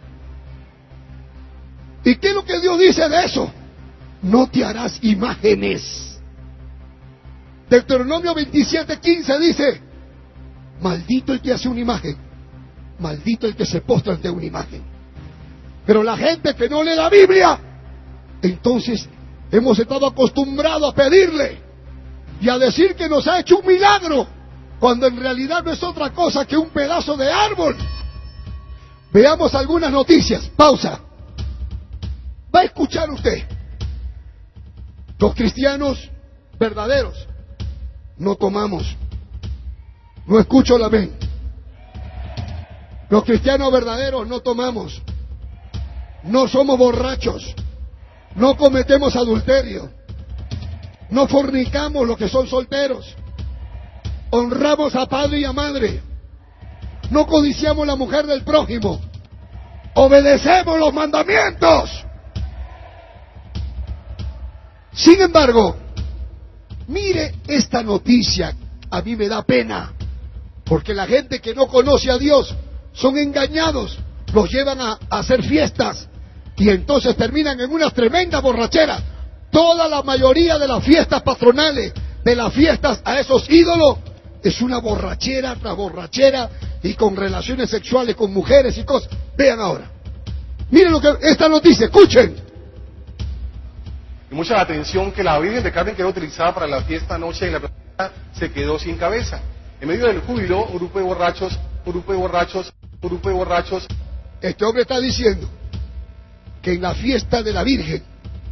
¿Y qué es lo que Dios dice de eso? No te harás imágenes. Deuteronomio 27:15 dice: maldito el que hace una imagen, maldito el que se postra ante una imagen. Pero la gente que no lee la Biblia, entonces hemos estado acostumbrados a pedirle y a decir que nos ha hecho un milagro, cuando en realidad no es otra cosa que un pedazo de árbol. Veamos algunas noticias. Pausa. Va a escuchar usted. Los cristianos verdaderos no tomamos. No escucho la amén. Los cristianos verdaderos no tomamos. No somos borrachos. No cometemos adulterio. No fornicamos los que son solteros. Honramos a padre y a madre. No codiciamos la mujer del prójimo. Obedecemos los mandamientos. Sin embargo, mire esta noticia, a mí me da pena, porque la gente que no conoce a Dios son engañados, los llevan a hacer fiestas y entonces terminan en una tremenda borrachera. Toda la mayoría de las fiestas patronales, de las fiestas a esos ídolos, es una borrachera tras borrachera, y con relaciones sexuales con mujeres y cosas. Vean ahora, miren lo que esta noticia, escuchen. Y mucha atención que la Virgen del Carmen, que era utilizada para la fiesta anoche en la plaza, se quedó sin cabeza. En medio del júbilo, un grupo de borrachos. Este hombre está diciendo que en la fiesta de la Virgen,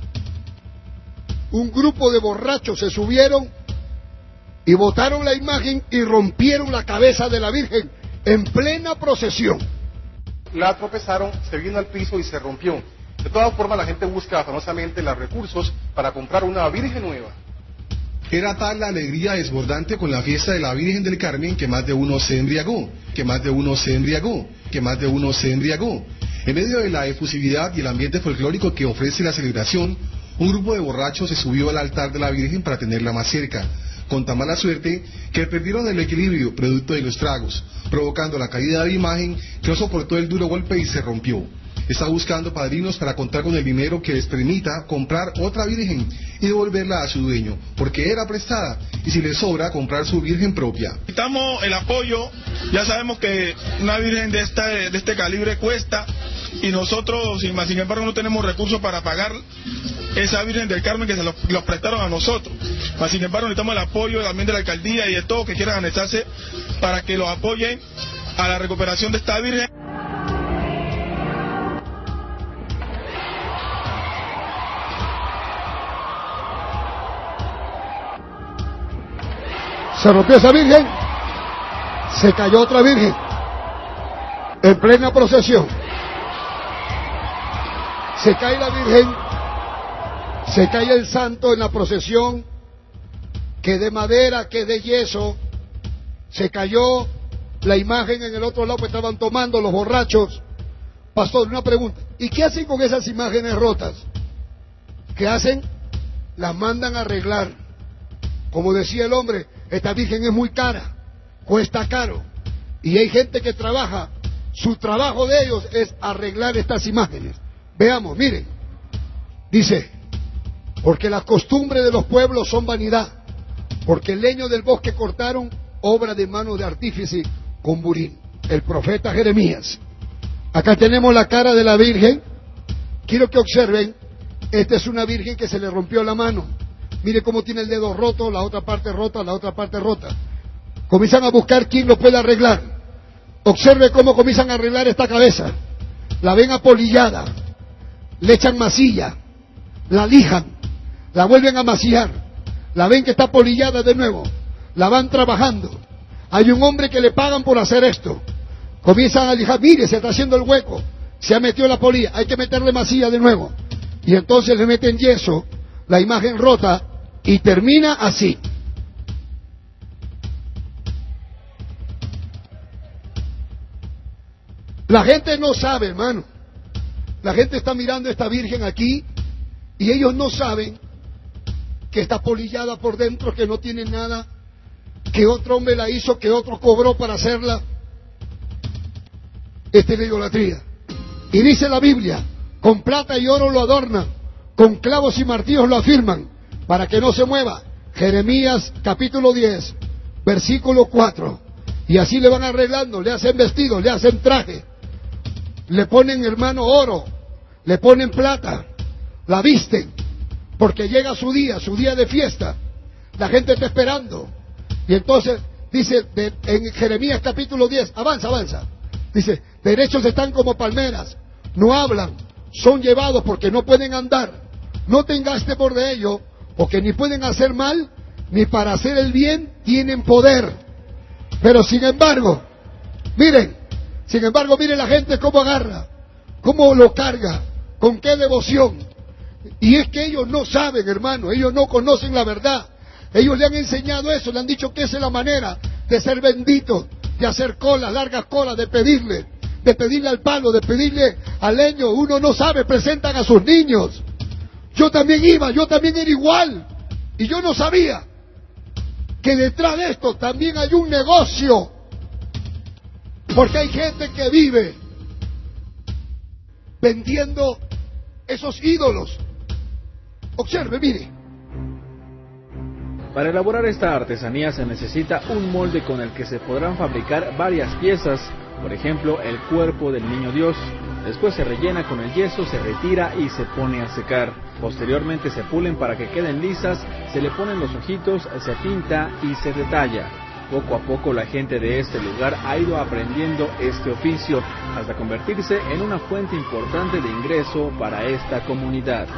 un grupo de borrachos se subieron y botaron la imagen y rompieron la cabeza de la Virgen en plena procesión. La tropezaron, se vino al piso y se rompió. De todas formas, la gente busca afanosamente los recursos para comprar una Virgen nueva. Era tal la alegría desbordante con la fiesta de la Virgen del Carmen que más de uno se embriagó. En medio de la efusividad y el ambiente folclórico que ofrece la celebración, un grupo de borrachos se subió al altar de la Virgen para tenerla más cerca, con tan mala suerte que perdieron el equilibrio producto de los tragos, provocando la caída de la imagen, que no soportó el duro golpe y se rompió. Está buscando padrinos para contar con el dinero que les permita comprar otra Virgen y devolverla a su dueño, porque era prestada, y si les sobra, comprar su Virgen propia. Necesitamos el apoyo. Ya sabemos que una Virgen de este calibre cuesta, y nosotros, sin embargo, no tenemos recursos para pagar esa Virgen del Carmen que se los prestaron a nosotros. Sin embargo, necesitamos el apoyo también de la alcaldía y de todos que quieran anexarse para que los apoyen a la recuperación de esta Virgen. Se rompió esa virgen, se cayó otra virgen en plena procesión. Se cae la virgen, se cae el santo en la procesión, que de madera, que de yeso. Se cayó la imagen en el otro lado, pues estaban tomando los borrachos. Pastor, una pregunta, ¿y qué hacen con esas imágenes rotas? ¿Qué hacen? Las mandan a arreglar. Como decía el hombre, esta virgen es muy cara, cuesta caro. Y hay gente que trabaja, su trabajo de ellos es arreglar estas imágenes. Veamos, miren. Dice, porque las costumbres de los pueblos son vanidad, porque el leño del bosque cortaron, obra de mano de artífice con burín. El profeta Jeremías. Acá tenemos la cara de la Virgen. Quiero que observen, esta es una Virgen que se le rompió la mano. Mire cómo tiene el dedo roto, la otra parte rota, la otra parte rota. Comienzan a buscar quién lo puede arreglar. Observe cómo comienzan a arreglar esta cabeza. La ven apolillada, le echan masilla, la lijan, la vuelven a masillar, la ven que está apolillada de nuevo, la van trabajando. Hay un hombre que le pagan por hacer esto. Comienzan a lijar, mire, se está haciendo el hueco, se ha metido la polilla, hay que meterle masilla de nuevo. Y entonces le meten yeso, la imagen rota, y termina así. La gente no sabe, hermano. La gente está mirando a esta virgen aquí y ellos no saben que está polillada por dentro, que no tiene nada, que otro hombre la hizo, que otro cobró para hacerla. Esta es la idolatría. Y dice la Biblia, con plata y oro lo adornan, con clavos y martillos lo afirman, para que no se mueva. Jeremías capítulo 10, versículo 4. Y así le van arreglando, le hacen vestido, le hacen traje, le ponen, hermano, oro, le ponen plata, la visten, porque llega su día de fiesta. La gente está esperando. Y entonces dice en Jeremías capítulo 10, avanza. Dice, derechos están como palmeras, no hablan, son llevados porque no pueden andar. No tengas temor de ello, porque ni pueden hacer mal, ni para hacer el bien tienen poder. Pero sin embargo, miren la gente cómo agarra, cómo lo carga, con qué devoción. Y es que ellos no saben, hermano, ellos no conocen la verdad. Ellos le han enseñado eso, le han dicho que esa es la manera de ser benditos, de hacer colas, largas colas, de pedirle al palo, de pedirle al leño. Uno no sabe, presentan a sus niños. Yo también era igual, y yo no sabía que detrás de esto también hay un negocio, porque hay gente que vive vendiendo esos ídolos. Observe, mire. Para elaborar esta artesanía se necesita un molde con el que se podrán fabricar varias piezas, por ejemplo, el cuerpo del niño Dios. Después se rellena con el yeso, se retira y se pone a secar. Posteriormente se pulen para que queden lisas, se le ponen los ojitos, se pinta y se detalla. Poco a poco la gente de este lugar ha ido aprendiendo este oficio hasta convertirse en una fuente importante de ingreso para esta comunidad.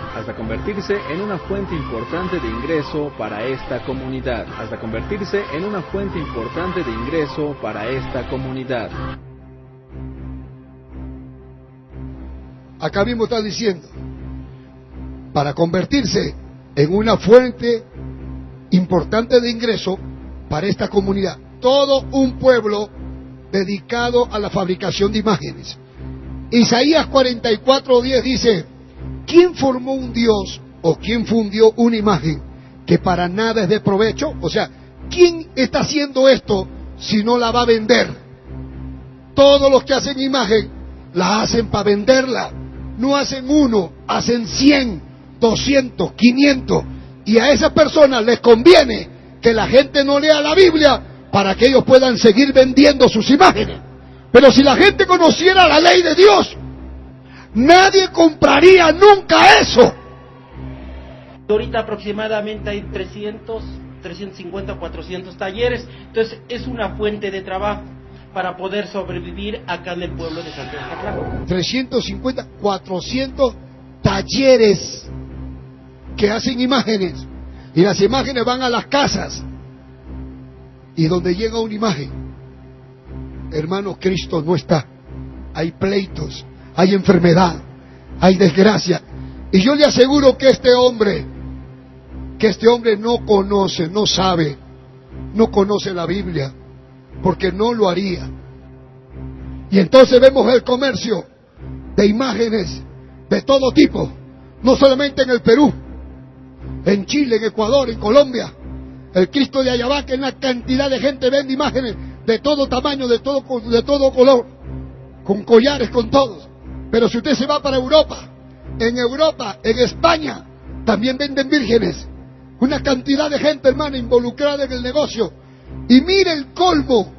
Acá mismo está diciendo, para convertirse en una fuente importante de ingreso para esta comunidad. Todo un pueblo dedicado a la fabricación de imágenes. Isaías 44:10 dice, ¿quién formó un Dios o quién fundió una imagen que para nada es de provecho? O sea, ¿quién está haciendo esto si no la va a vender? Todos los que hacen imagen la hacen para venderla. No hacen uno, hacen 100, 200, 500. Y a esas personas les conviene que la gente no lea la Biblia para que ellos puedan seguir vendiendo sus imágenes. Pero si la gente conociera la ley de Dios, nadie compraría nunca eso. Ahorita aproximadamente hay 350, 400 talleres. Entonces es una fuente de trabajo para poder sobrevivir acá en el pueblo de San Pedro. 350, 400 talleres que hacen imágenes. Y las imágenes van a las casas. Y donde llega una imagen, hermano, Cristo no está. Hay pleitos, hay enfermedad, hay desgracia. Y yo le aseguro que este hombre no conoce, no sabe, no conoce la Biblia, porque no lo haría. Y entonces vemos el comercio de imágenes de todo tipo, no solamente en el Perú, en Chile, en Ecuador, en Colombia. El Cristo de Ayabaca, en una cantidad de gente vende imágenes de todo tamaño, de todo color, con collares, con todos. Pero si usted se va para Europa, en España, también venden vírgenes. Una cantidad de gente, hermano, involucrada en el negocio. Y mire el colmo.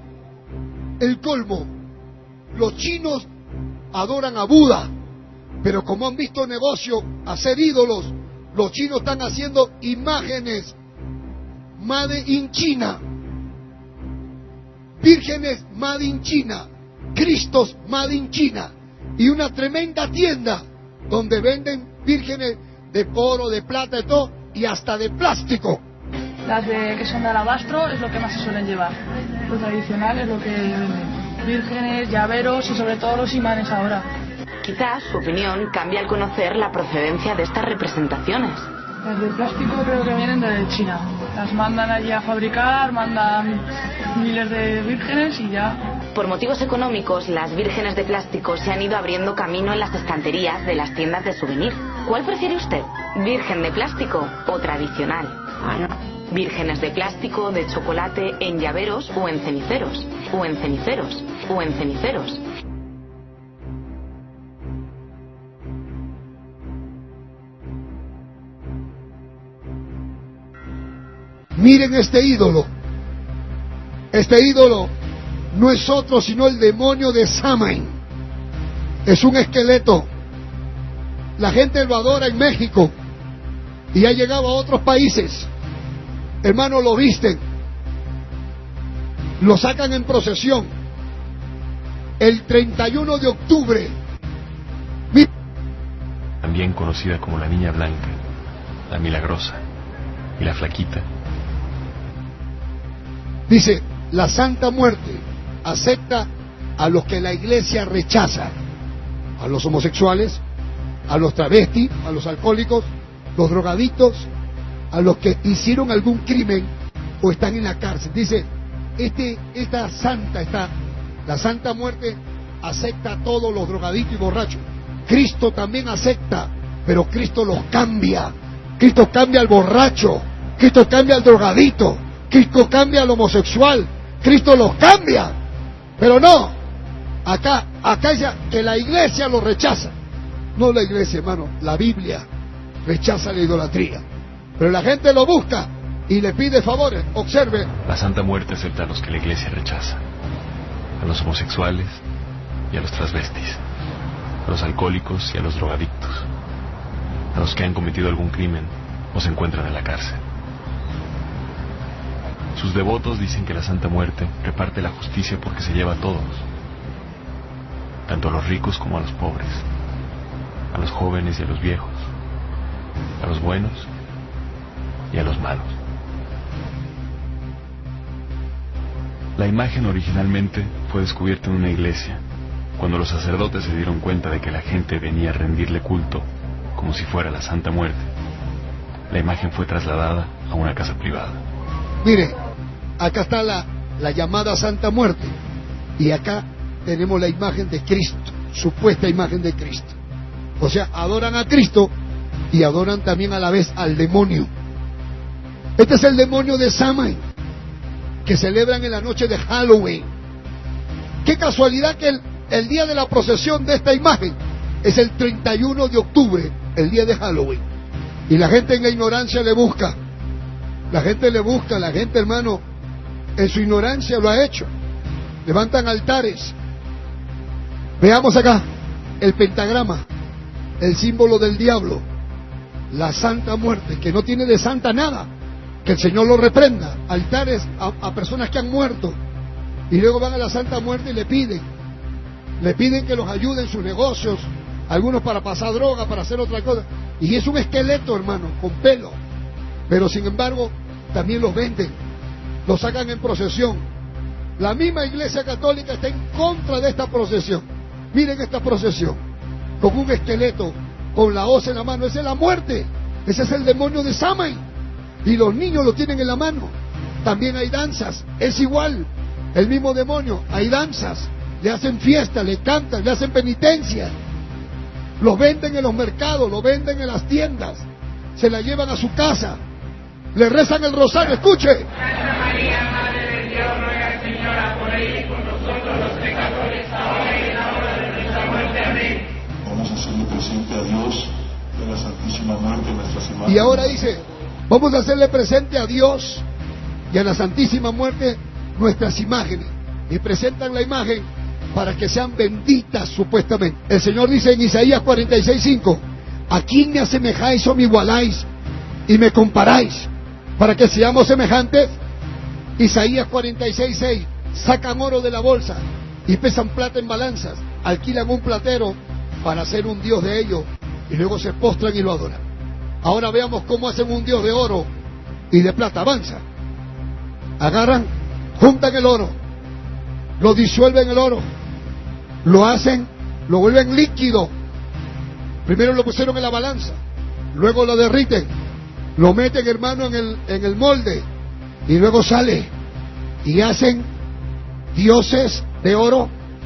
Los chinos adoran a Buda, pero como han visto negocio hacer ídolos, los chinos están haciendo imágenes made in China, vírgenes made in China, Cristos made in China, y una tremenda tienda donde venden vírgenes de oro, de plata, de todo, y hasta de plástico. Las que son de alabastro es lo que más se suelen llevar. Lo tradicional es lo que venden. Vírgenes, llaveros y sobre todo los imanes ahora. Quizás su opinión cambie al conocer la procedencia de estas representaciones. Las de plástico creo que vienen de China. Las mandan allí a fabricar, mandan miles de vírgenes y ya. Por motivos económicos, las vírgenes de plástico se han ido abriendo camino en las estanterías de las tiendas de souvenir. ¿Cuál prefiere usted? ¿Virgen de plástico o tradicional? Vírgenes de plástico, de chocolate, en llaveros o en ceniceros. O en ceniceros. O en ceniceros. Miren este ídolo. Este ídolo no es otro sino el demonio de Samain. Es un esqueleto. La gente lo adora en México y ha llegado a otros países. Hermanos, lo visten, lo sacan en procesión el 31 de octubre. También conocida como la Niña Blanca, la Milagrosa y la Flaquita. Dice, la Santa Muerte acepta a los que la iglesia rechaza: a los homosexuales, a los travestis, a los alcohólicos, los drogadictos, a los que hicieron algún crimen o están en la cárcel. Dice, la Santa Muerte acepta a todos los drogadictos y borrachos. Cristo también acepta, pero Cristo los cambia. Cristo cambia al borracho, Cristo cambia al drogadito, Cristo cambia al homosexual, Cristo los cambia. Pero no, acá ya que la iglesia lo rechaza. No la iglesia, hermano, la Biblia rechaza la idolatría. Pero la gente lo busca y le pide favores. Observe. La Santa Muerte acepta a los que la iglesia rechaza: a los homosexuales y a los transvestis, a los alcohólicos y a los drogadictos, a los que han cometido algún crimen o se encuentran en la cárcel. Sus devotos dicen que la Santa Muerte reparte la justicia porque se lleva a todos, tanto a los ricos como a los pobres, a los jóvenes y a los viejos, a los buenos y a los malos. La imagen originalmente fue descubierta en una iglesia, cuando los sacerdotes se dieron cuenta de que la gente venía a rendirle culto como si fuera la Santa Muerte. La imagen fue trasladada a una casa privada. Mire, acá está la llamada Santa Muerte, y acá tenemos la imagen de Cristo, supuesta imagen de Cristo. O sea, adoran a Cristo y adoran también a la vez al demonio. Este es el demonio de Samain, que celebran en la noche de Halloween. Qué casualidad que el día de la procesión de esta imagen es el 31 de octubre, el día de Halloween. Y la gente en la ignorancia le busca. La gente le busca, la gente, hermano, en su ignorancia lo ha hecho. Levantan altares. Veamos acá el pentagrama, el símbolo del diablo, la Santa Muerte, que no tiene de santa nada. Que el Señor lo reprenda. Altares a personas que han muerto, y luego van a la Santa Muerte y le piden que los ayude en sus negocios, algunos para pasar droga, para hacer otra cosa, y es un esqueleto, hermano, con pelo, pero sin embargo también los venden. lo sacan en procesión. La misma Iglesia Católica está en contra de esta procesión. Miren esta procesión, con un esqueleto, con la hoz en la mano. Esa es la muerte, ese es el demonio de Samhain, y los niños lo tienen en la mano. También hay danzas, es igual, el mismo demonio, hay danzas, le hacen fiesta, le cantan, le hacen penitencia, los venden en los mercados, los venden en las tiendas, se la llevan a su casa, le rezan el rosario. Escuche. Santa María, Madre de Dios, ruega, Señora, por ella y por nosotros los pecadores, ahora y en la hora de nuestra muerte. Amén. Vamos a hacerle presente a Dios y a la Santísima Muerte de nuestras imágenes. Y ahora dice, vamos a hacerle presente a Dios y a la Santísima Muerte nuestras imágenes. Y presentan la imagen para que sean benditas supuestamente. El Señor dice en Isaías 46:5, ¿a quién me asemejáis o me igualáis y me comparáis para que seamos semejantes? Isaías 46:6, sacan oro de la bolsa y pesan plata en balanzas, alquilan un platero para hacer un dios de ellos y luego se postran y lo adoran. Ahora veamos cómo hacen un dios de oro y de plata. Avanza. Agarran, juntan el oro, lo disuelven el oro, lo hacen, lo vuelven líquido. Primero lo pusieron en la balanza, luego lo derriten, lo meten, hermano, en el molde, y luego sale y hacen dioses de oro,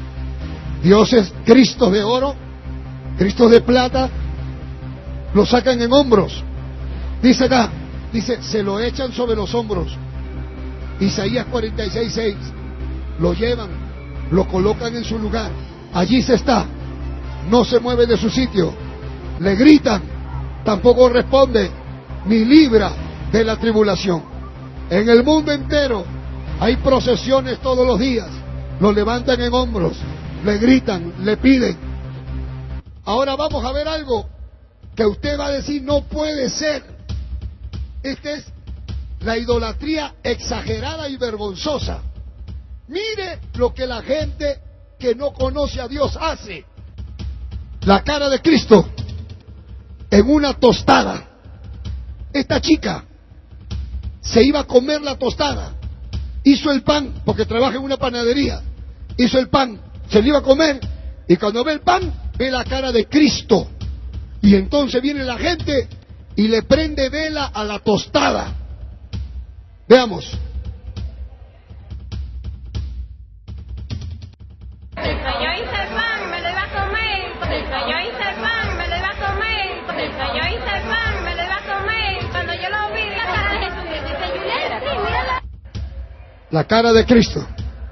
dioses, cristos de oro, cristos de plata, lo sacan en hombros. Dice acá, dice, se lo echan sobre los hombros. Isaías 46:6, lo llevan, lo colocan en su lugar, allí se está, no se mueve de su sitio, le gritan, tampoco responde, ni libra de la tribulación. En el mundo entero hay procesiones todos los días, lo levantan en hombros, le gritan, le piden. Ahora vamos a ver algo que usted va a decir, no puede ser. Esta es la idolatría exagerada y vergonzosa. Mire lo que la gente que no conoce a Dios hace. La cara de Cristo en una tostada. Esta chica se iba a comer la tostada, hizo el pan, porque trabaja en una panadería, hizo el pan, se lo iba a comer, y cuando ve el pan, ve la cara de Cristo, y entonces viene la gente y le prende vela a la tostada. Veamos. Yo hice el pan, me lo iba a comer. Yo hice el pan, me lo iba a comer. Yo hice el pan, me lo iba a comer. Cuando yo lo vi, la cara de Jesús, dice, Julieta, sí, mírala. La cara de Cristo.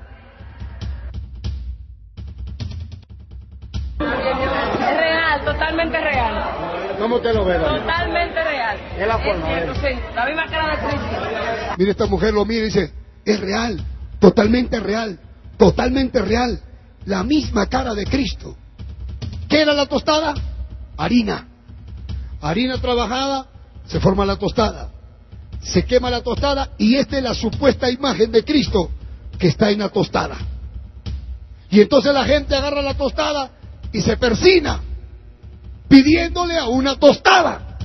Es real, totalmente real. ¿Cómo te lo ves? Totalmente real. Es la forma, cierto, sí, la misma cara de Cristo. Mire, esta mujer lo mira y dice, es real, totalmente real, totalmente real. La misma cara de Cristo. ¿Qué era la tostada? Harina. Harina trabajada, se forma la tostada. Se quema la tostada y esta es la supuesta imagen de Cristo que está en la tostada. Y entonces la gente agarra la tostada y se persina pidiéndole a una tostada.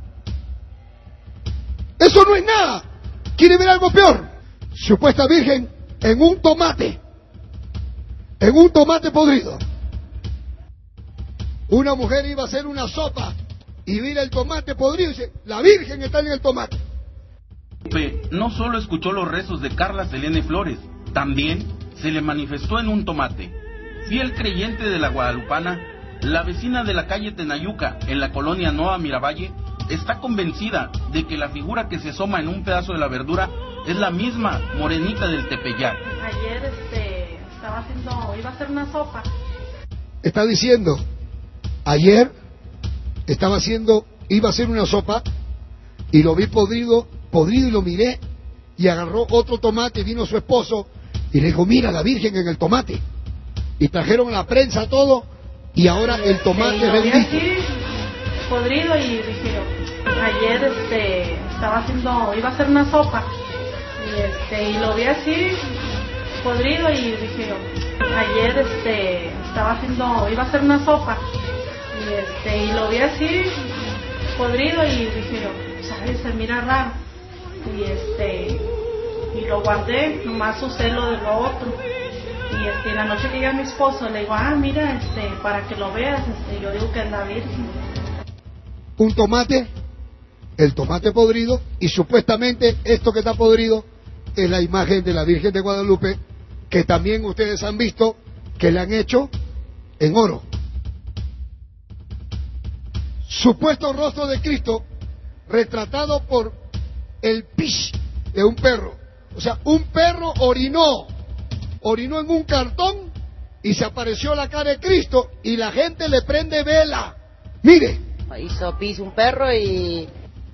Eso no es nada. ¿Quiere ver algo peor? Supuesta virgen en un tomate podrido. Una mujer iba a hacer una sopa y mira el tomate podrido y dice, la virgen está en el tomate. No solo escuchó los rezos de Carla Selene Flores, también se le manifestó en un tomate. Fiel creyente de la Guadalupana, la vecina de la calle Tenayuca, en la colonia Nueva Miravalle, está convencida de que la figura que se asoma en un pedazo de la verdura es la misma morenita del Tepeyac. Ayer iba a hacer una sopa. Está diciendo, ayer iba a hacer una sopa y lo vi podrido y lo miré y agarró otro tomate, vino su esposo y le dijo, mira la virgen en el tomate. Y trajeron la prensa todo y ahora el tomate es bendito. Podrido y dijeron, ayer iba a hacer una sopa y lo vi así podrido y dijeron, ayer iba a hacer una sopa y lo vi así podrido y dijeron, ¿sabes? Se mira raro y lo guardé, nomás usé lo de lo otro. Y la noche que llega mi esposo, le digo, mira, para que lo veas, yo digo que es la Virgen. Un tomate, el tomate podrido, y supuestamente esto que está podrido es la imagen de la Virgen de Guadalupe, que también ustedes han visto que le han hecho en oro. Supuesto rostro de Cristo retratado por el pis de un perro. O sea, un perro orinó en un cartón y se apareció la cara de Cristo y la gente le prende vela. Mire. Hizo pis un perro y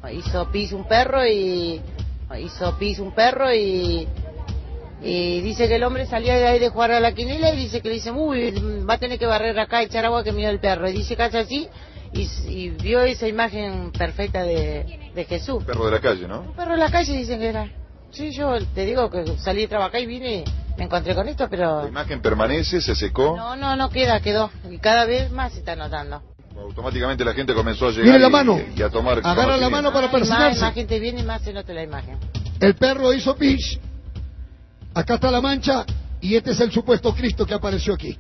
dice que el hombre salió de ahí de jugar a la quinela y dice que le dice, va a tener que barrer acá, echar agua que miró el perro. Y dice que hace así y vio esa imagen perfecta de Jesús. Un perro de la calle, ¿no? Un perro de la calle dicen que era. Sí, yo te digo que salí de trabajar y vine, me encontré con esto, pero... ¿La imagen permanece, se secó? No quedó. Y cada vez más se está notando. Automáticamente la gente comenzó a llegar. Mire la mano. Y a tomar. Agarra la mano para persignarse. Más gente viene y más se nota la imagen. El perro hizo pis. Acá está la mancha y este es el supuesto Cristo que apareció aquí.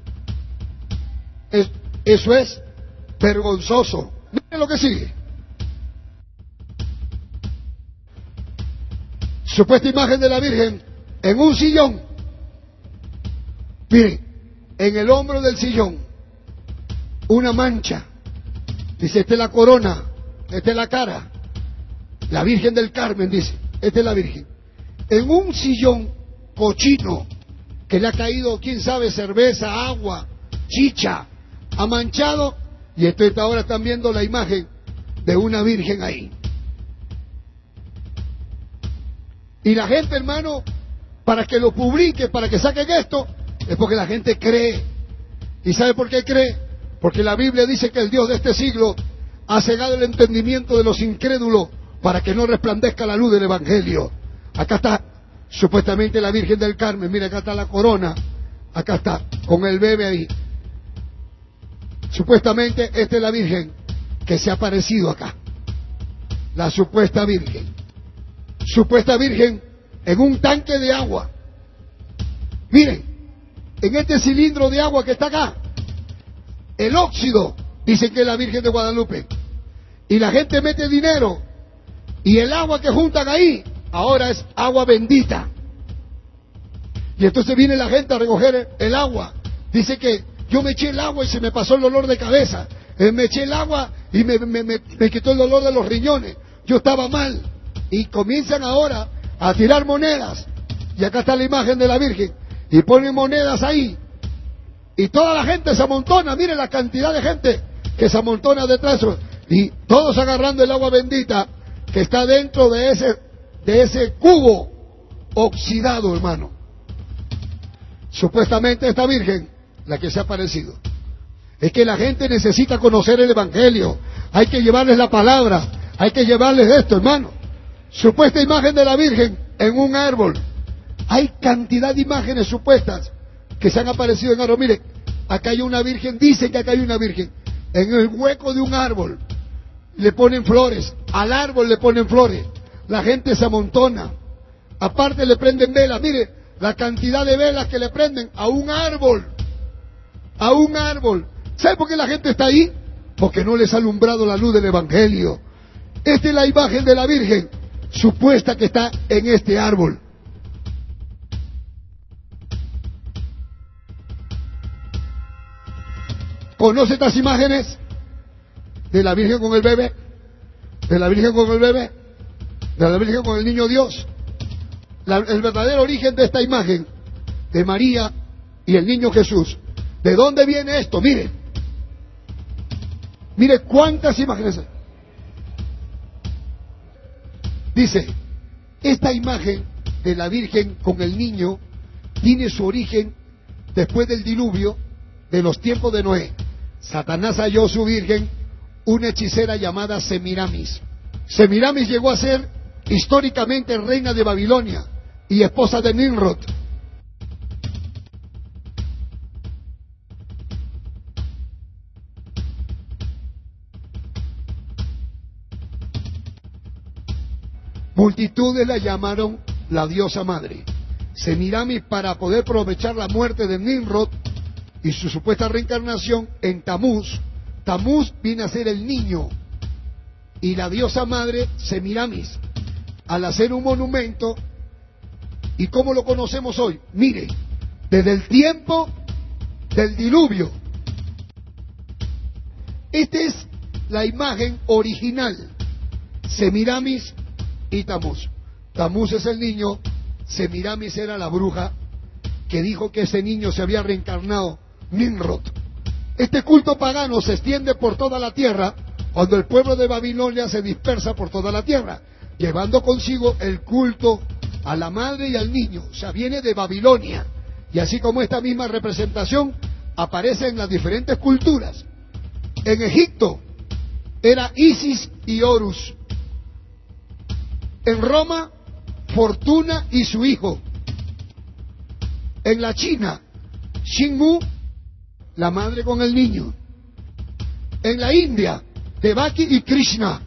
Eso es vergonzoso. Miren lo que sigue. Supuesta imagen de la Virgen en un sillón. Miren, en el hombro del sillón, una mancha. Dice, esta es la corona, esta es la cara. La Virgen del Carmen, dice, esta es la Virgen. En un sillón cochino, que le ha caído, quién sabe, cerveza, agua, chicha, ha manchado, y ahora están viendo la imagen de una Virgen ahí. Y la gente, hermano, para que lo publique, para que saquen esto, es porque la gente cree. ¿Y sabe por qué cree? Porque la Biblia dice que el Dios de este siglo ha cegado el entendimiento de los incrédulos para que no resplandezca la luz del Evangelio. Acá está supuestamente la Virgen del Carmen, mira, acá está la corona, acá está, con el bebé ahí. Supuestamente esta es la Virgen que se ha aparecido acá. La supuesta Virgen. Supuesta Virgen en un tanque de agua. Miren, en este cilindro de agua que está acá, el óxido, dicen que es la Virgen de Guadalupe. Y la gente mete dinero y el agua que juntan ahí ahora es agua bendita. Y entonces viene la gente a recoger el agua. Dice que yo me eché el agua y se me pasó el dolor de cabeza. Me eché el agua y me quitó el dolor de los riñones. Yo estaba mal. Y comienzan ahora a tirar monedas. Y acá está la imagen de la Virgen. Y ponen monedas ahí. Y toda la gente se amontona. Miren la cantidad de gente que se amontona detrás. Y todos agarrando el agua bendita que está dentro de ese cubo oxidado, hermano. Supuestamente esta Virgen, la que se ha aparecido. Es que la gente necesita conocer el Evangelio. Hay que llevarles la palabra. Hay que llevarles esto, hermano. Supuesta imagen de la Virgen en un árbol. Hay cantidad de imágenes supuestas que se han aparecido en árbol. Mire, acá hay una Virgen, dicen que acá hay una Virgen en el hueco de un árbol. Le ponen flores, al árbol le ponen flores. La gente se amontona. Aparte le prenden velas. Mire, la cantidad de velas que le prenden a un árbol. A un árbol. ¿Sabe por qué la gente está ahí? Porque no les ha alumbrado la luz del Evangelio. Esta es la imagen de la Virgen supuesta que está en este árbol. ¿Conoce estas imágenes? De la Virgen con el bebé, de la Virgen con el bebé, de la Virgen con el niño Dios. El verdadero origen de esta imagen de María y el niño Jesús. ¿De dónde viene esto? Mire, mire cuántas imágenes hay. Dice, esta imagen de la Virgen con el niño tiene su origen después del diluvio de los tiempos de Noé. Satanás halló su virgen, una hechicera llamada Semiramis. Semiramis llegó a ser históricamente reina de Babilonia y esposa de Nimrod. Multitudes la llamaron la diosa madre. Semiramis, para poder aprovechar la muerte de Nimrod y su supuesta reencarnación en Tamuz. Tamuz viene a ser el niño, y la diosa madre Semiramis, al hacer un monumento. ¿Y cómo lo conocemos hoy? Mire, desde el tiempo del diluvio. Esta es la imagen original, Semiramis y Tamuz. Tamuz es el niño, Semiramis era la bruja que dijo que ese niño se había reencarnado, Nimrod. Este culto pagano se extiende por toda la tierra cuando el pueblo de Babilonia se dispersa por toda la tierra, llevando consigo el culto a la madre y al niño. O sea, viene de Babilonia. Y así como esta misma representación aparece en las diferentes culturas. En Egipto era Isis y Horus. En Roma, Fortuna y su hijo. En la China, Xingu, la madre con el niño. En la India, Devaki y Krishna.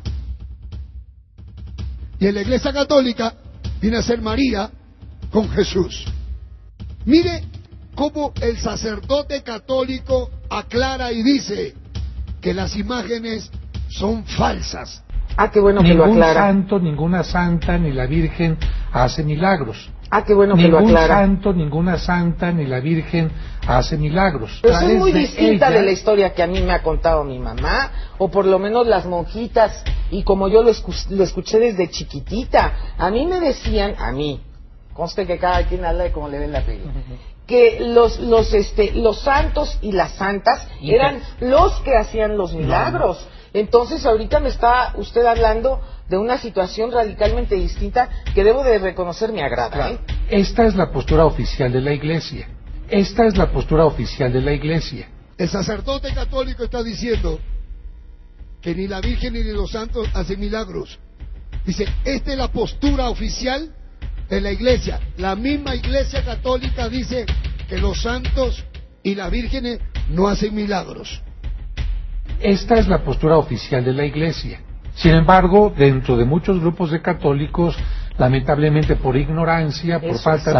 Y en la Iglesia Católica viene a ser María con Jesús. Mire cómo el sacerdote católico aclara y dice que las imágenes son falsas. Ah, qué bueno que lo aclara. Ningún santo, ninguna santa, ni la Virgen hace milagros. Ah, qué bueno que lo aclara. Ningún santo, ninguna santa, ni la Virgen hace milagros. Pero es muy distinta de la historia que a mí me ha contado mi mamá, o por lo menos las monjitas, y como yo lo escuché desde chiquitita. A mí me decían, conste que cada quien habla de cómo le ven la feria, que los santos y las santas eran los que hacían los milagros. Entonces ahorita me está usted hablando de una situación radicalmente distinta que debo de reconocer me agrada. Claro. Esta es la postura oficial de la Iglesia. Esta es la postura oficial de la Iglesia. El sacerdote católico está diciendo que ni la Virgen ni los santos hacen milagros. Dice, esta es la postura oficial de la Iglesia. La misma Iglesia Católica dice que los santos y las vírgenes no hacen milagros. Esta es la postura oficial de la Iglesia. Sin embargo, dentro de muchos grupos de católicos, lamentablemente por ignorancia, por falta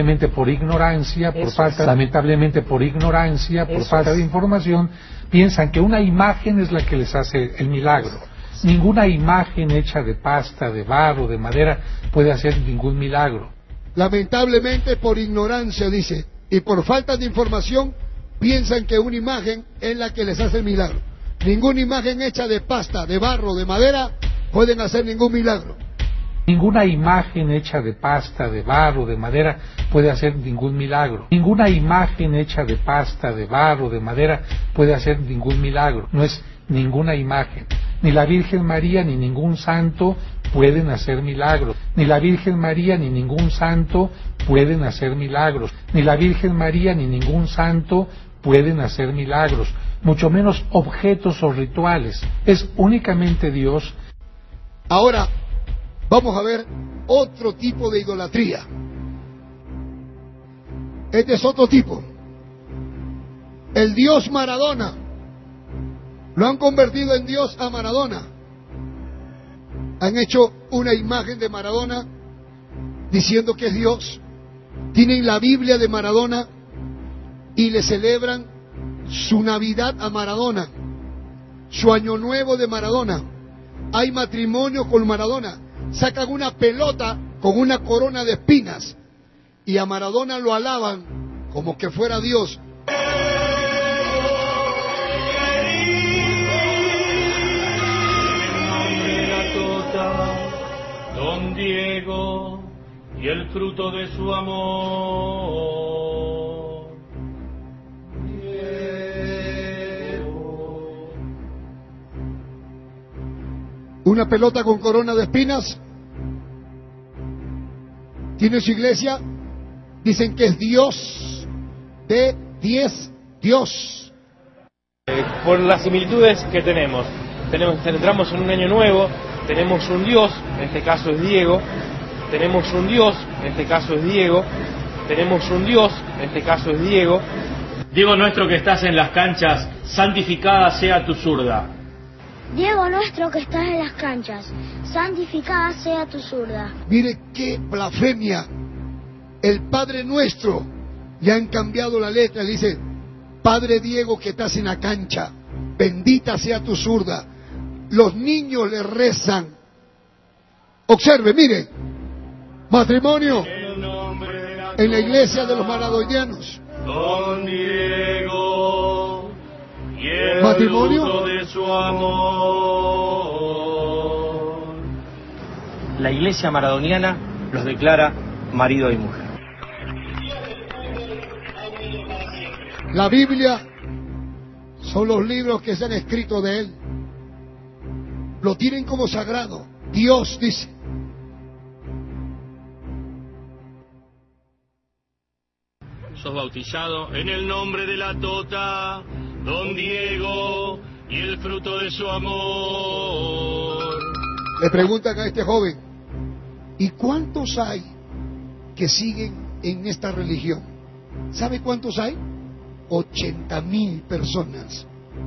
de información, piensan que una imagen es la que les hace el milagro. Ninguna imagen hecha de pasta, de barro, de madera puede hacer ningún milagro. Lamentablemente por ignorancia, dice, y por falta de información, piensan que una imagen es la que les hace el milagro. Ninguna imagen hecha de pasta, de barro, de madera pueden hacer ningún milagro. Ninguna imagen hecha de pasta, de barro, de madera puede hacer ningún milagro. Ninguna imagen hecha de pasta, de barro, de madera puede hacer ningún milagro. No es ninguna imagen. Ni la Virgen María ni ningún santo pueden hacer milagros. Ni la Virgen María ni ningún santo pueden hacer milagros. Ni la Virgen María ni ningún santo pueden hacer milagros. Mucho menos objetos o rituales. Es únicamente Dios. Ahora vamos a ver otro tipo de idolatría. Este es otro tipo. El Dios Maradona. Lo han convertido en Dios a Maradona. Han hecho una imagen de Maradona diciendo que es Dios. Tienen la Biblia de Maradona y le celebran su Navidad a Maradona, su Año Nuevo de Maradona. Hay matrimonio con Maradona. Sacan una pelota con una corona de espinas y a Maradona lo alaban como que fuera Dios. Don Diego y el fruto de su amor. Una pelota con corona de espinas. Tiene su iglesia. Dicen que es Dios de 10 Dios. Por las similitudes que tenemos. Entramos en un año nuevo. Tenemos un Dios, en este caso es Diego. Tenemos un Dios, en este caso es Diego. Tenemos un Dios, en este caso es Diego. Diego nuestro que estás en las canchas, santificada sea tu zurda. Diego nuestro que estás en las canchas, santificada sea tu zurda. Mire qué blasfemia. El Padre Nuestro, ya han cambiado la letra, le dice, Padre Diego que estás en la cancha, bendita sea tu zurda. Los niños le rezan. Observe, mire, matrimonio en la iglesia de los maradonianos. Don Diego y el matrimonio fruto de su amor. La iglesia maradoniana los declara marido y mujer. La Biblia son los libros que se han escrito de él. Lo tienen como sagrado. Dios dice. Sos bautizado en el nombre de la Tota, Don Diego y el fruto de su amor. Le preguntan a este joven, ¿y cuántos hay que siguen en esta religión? ¿Sabe cuántos hay? 80,000 personas.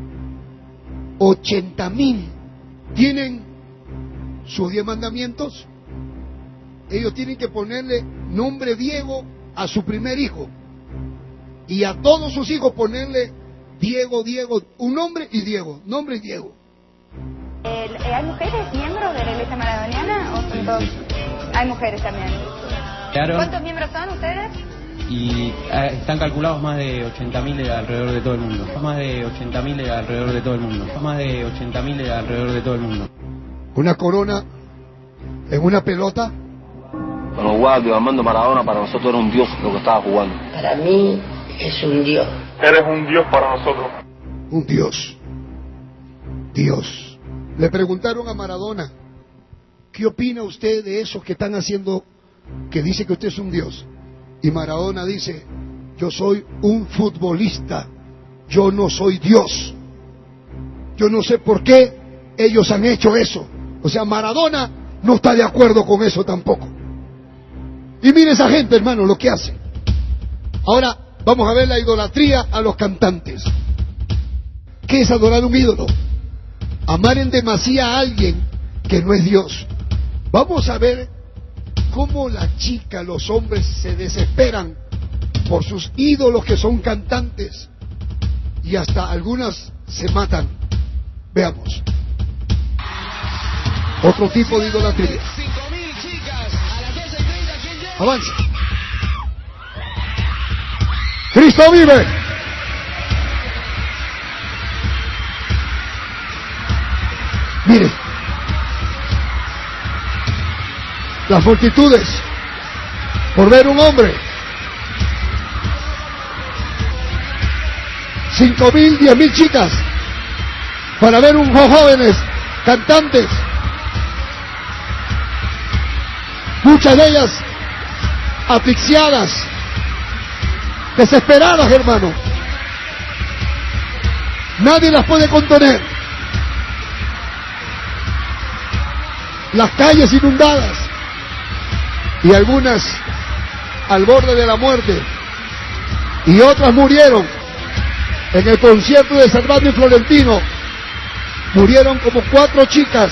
80,000 tienen sus 10 mandamientos. Ellos tienen que ponerle nombre Diego a su primer hijo y a todos sus hijos ponerle Diego, Diego, un nombre y Diego, nombre y Diego. ¿Hay mujeres miembros de la iglesia maradoniana o son todos? Hay mujeres también. Claro. ¿Cuántos miembros son ustedes? Y están calculados más de 80.000 alrededor de todo el mundo. Más de 80.000 alrededor de todo el mundo. Más de 80.000 alrededor de todo el mundo. Una corona en una pelota. Bueno, igual, Diego Armando Maradona para nosotros era un dios lo que estaba jugando. Para mí es un dios. Eres un dios para nosotros. Un dios. Dios. Le preguntaron a Maradona, ¿qué opina usted de esos que están haciendo, que dice que usted es un dios? Y Maradona dice, yo soy un futbolista, yo no soy Dios. Yo no sé por qué ellos han hecho eso. O sea, Maradona no está de acuerdo con eso tampoco. Y mire esa gente, hermano, lo que hace. Ahora vamos a ver la idolatría a los cantantes. ¿Qué es adorar un ídolo? Amar en demasía a alguien que no es Dios. Vamos a ver cómo la chica, los hombres se desesperan por sus ídolos que son cantantes y hasta algunas se matan. Veamos. Otro tipo de idolatría. Avanza. Cristo vive. Mire, las multitudes por ver un hombre, 5,000, 10,000 chicas para ver unos jóvenes cantantes, muchas de ellas asfixiadas, desesperadas, hermano. Nadie las puede contener. Las calles inundadas y algunas al borde de la muerte y otras murieron en el concierto de Servando y Florentino. Murieron como 4 chicas.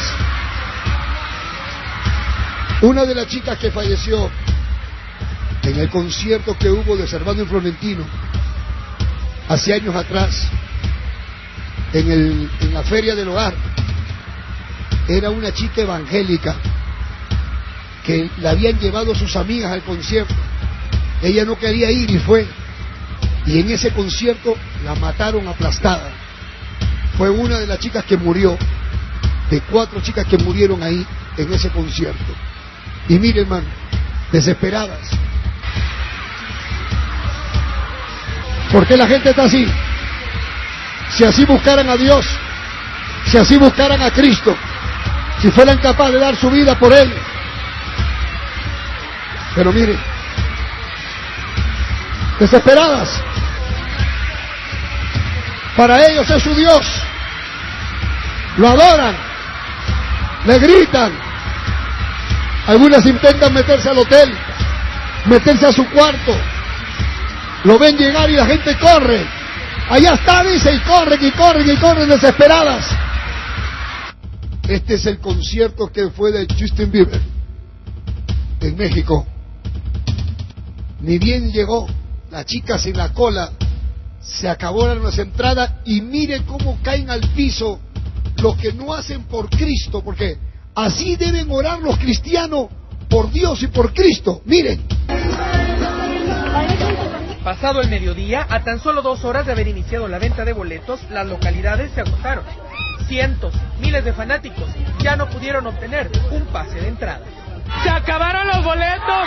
Una de las chicas que falleció en el concierto que hubo de Servando y Florentino hace años atrás en la Feria del Hogar, era una chica evangélica que la habían llevado sus amigas al concierto. Ella no quería ir y fue. Y en ese concierto la mataron aplastada. Fue una de las chicas que murió, de 4 chicas que murieron ahí en ese concierto. Y mire, hermano, desesperadas. ¿Por qué la gente está así? Si así buscaran a Dios, si así buscaran a Cristo, si fueran capaces de dar su vida por Él. Pero mire, desesperadas. Para ellos es su Dios. Lo adoran, le gritan. Algunas intentan meterse al hotel, meterse a su cuarto. Lo ven llegar y la gente corre. Allá está, dice, y corren desesperadas. Este es el concierto que fue de Justin Bieber en México. Ni bien llegó, las chicas en la cola, se acabaron las entradas y miren cómo caen al piso los que no hacen por Cristo, porque así deben orar los cristianos por Dios y por Cristo. Miren. Pasado el mediodía, a tan solo 2 horas de haber iniciado la venta de boletos, las localidades se agotaron. Cientos, miles de fanáticos ya no pudieron obtener un pase de entrada. ¡Se acabaron los boletos!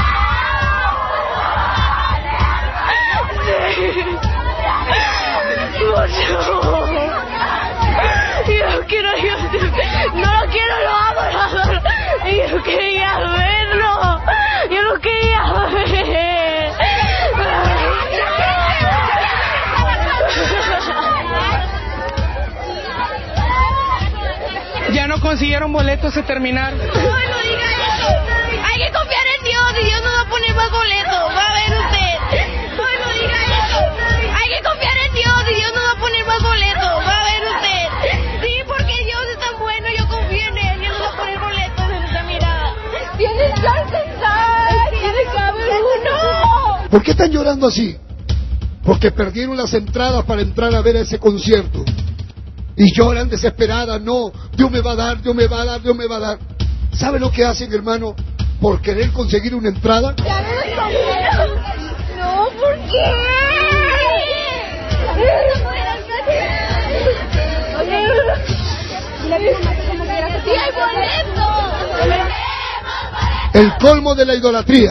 Yo quiero, no lo quiero, lo amo. Yo quería verlo. Yo lo quería ver. Ya no consiguieron boletos, se terminaron. No diga eso. Hay que confiar en Dios y Dios nos va a poner más boletos. Va a ver usted. No diga eso. Hay que confiar en Dios y Dios nos va a poner más boletos. Va a ver usted. Sí, porque Dios es tan bueno, yo confío en Él. Dios nos va a poner boletos en esta mirada. Tienes que pensar. Tiene que haber uno. ¿Por qué están llorando así? Porque perdieron las entradas para entrar a ver ese concierto. Y lloran desesperadas, no, Dios me va a dar, Dios me va a dar, Dios me va a dar. ¿Sabe lo que hacen, hermano? Por querer conseguir una entrada. No, ¿por qué? ¡Sí hay boletos! El colmo de la idolatría.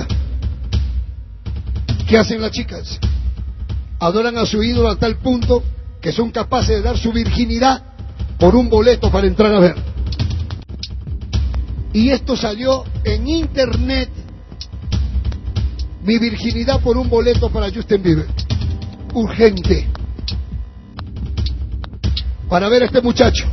¿Qué hacen las chicas? Adoran a su ídolo a tal punto que son capaces de dar su virginidad por un boleto para entrar a ver. Y esto salió en internet. Mi virginidad por un boleto para Justin Bieber. Urgente. Para ver a este muchacho.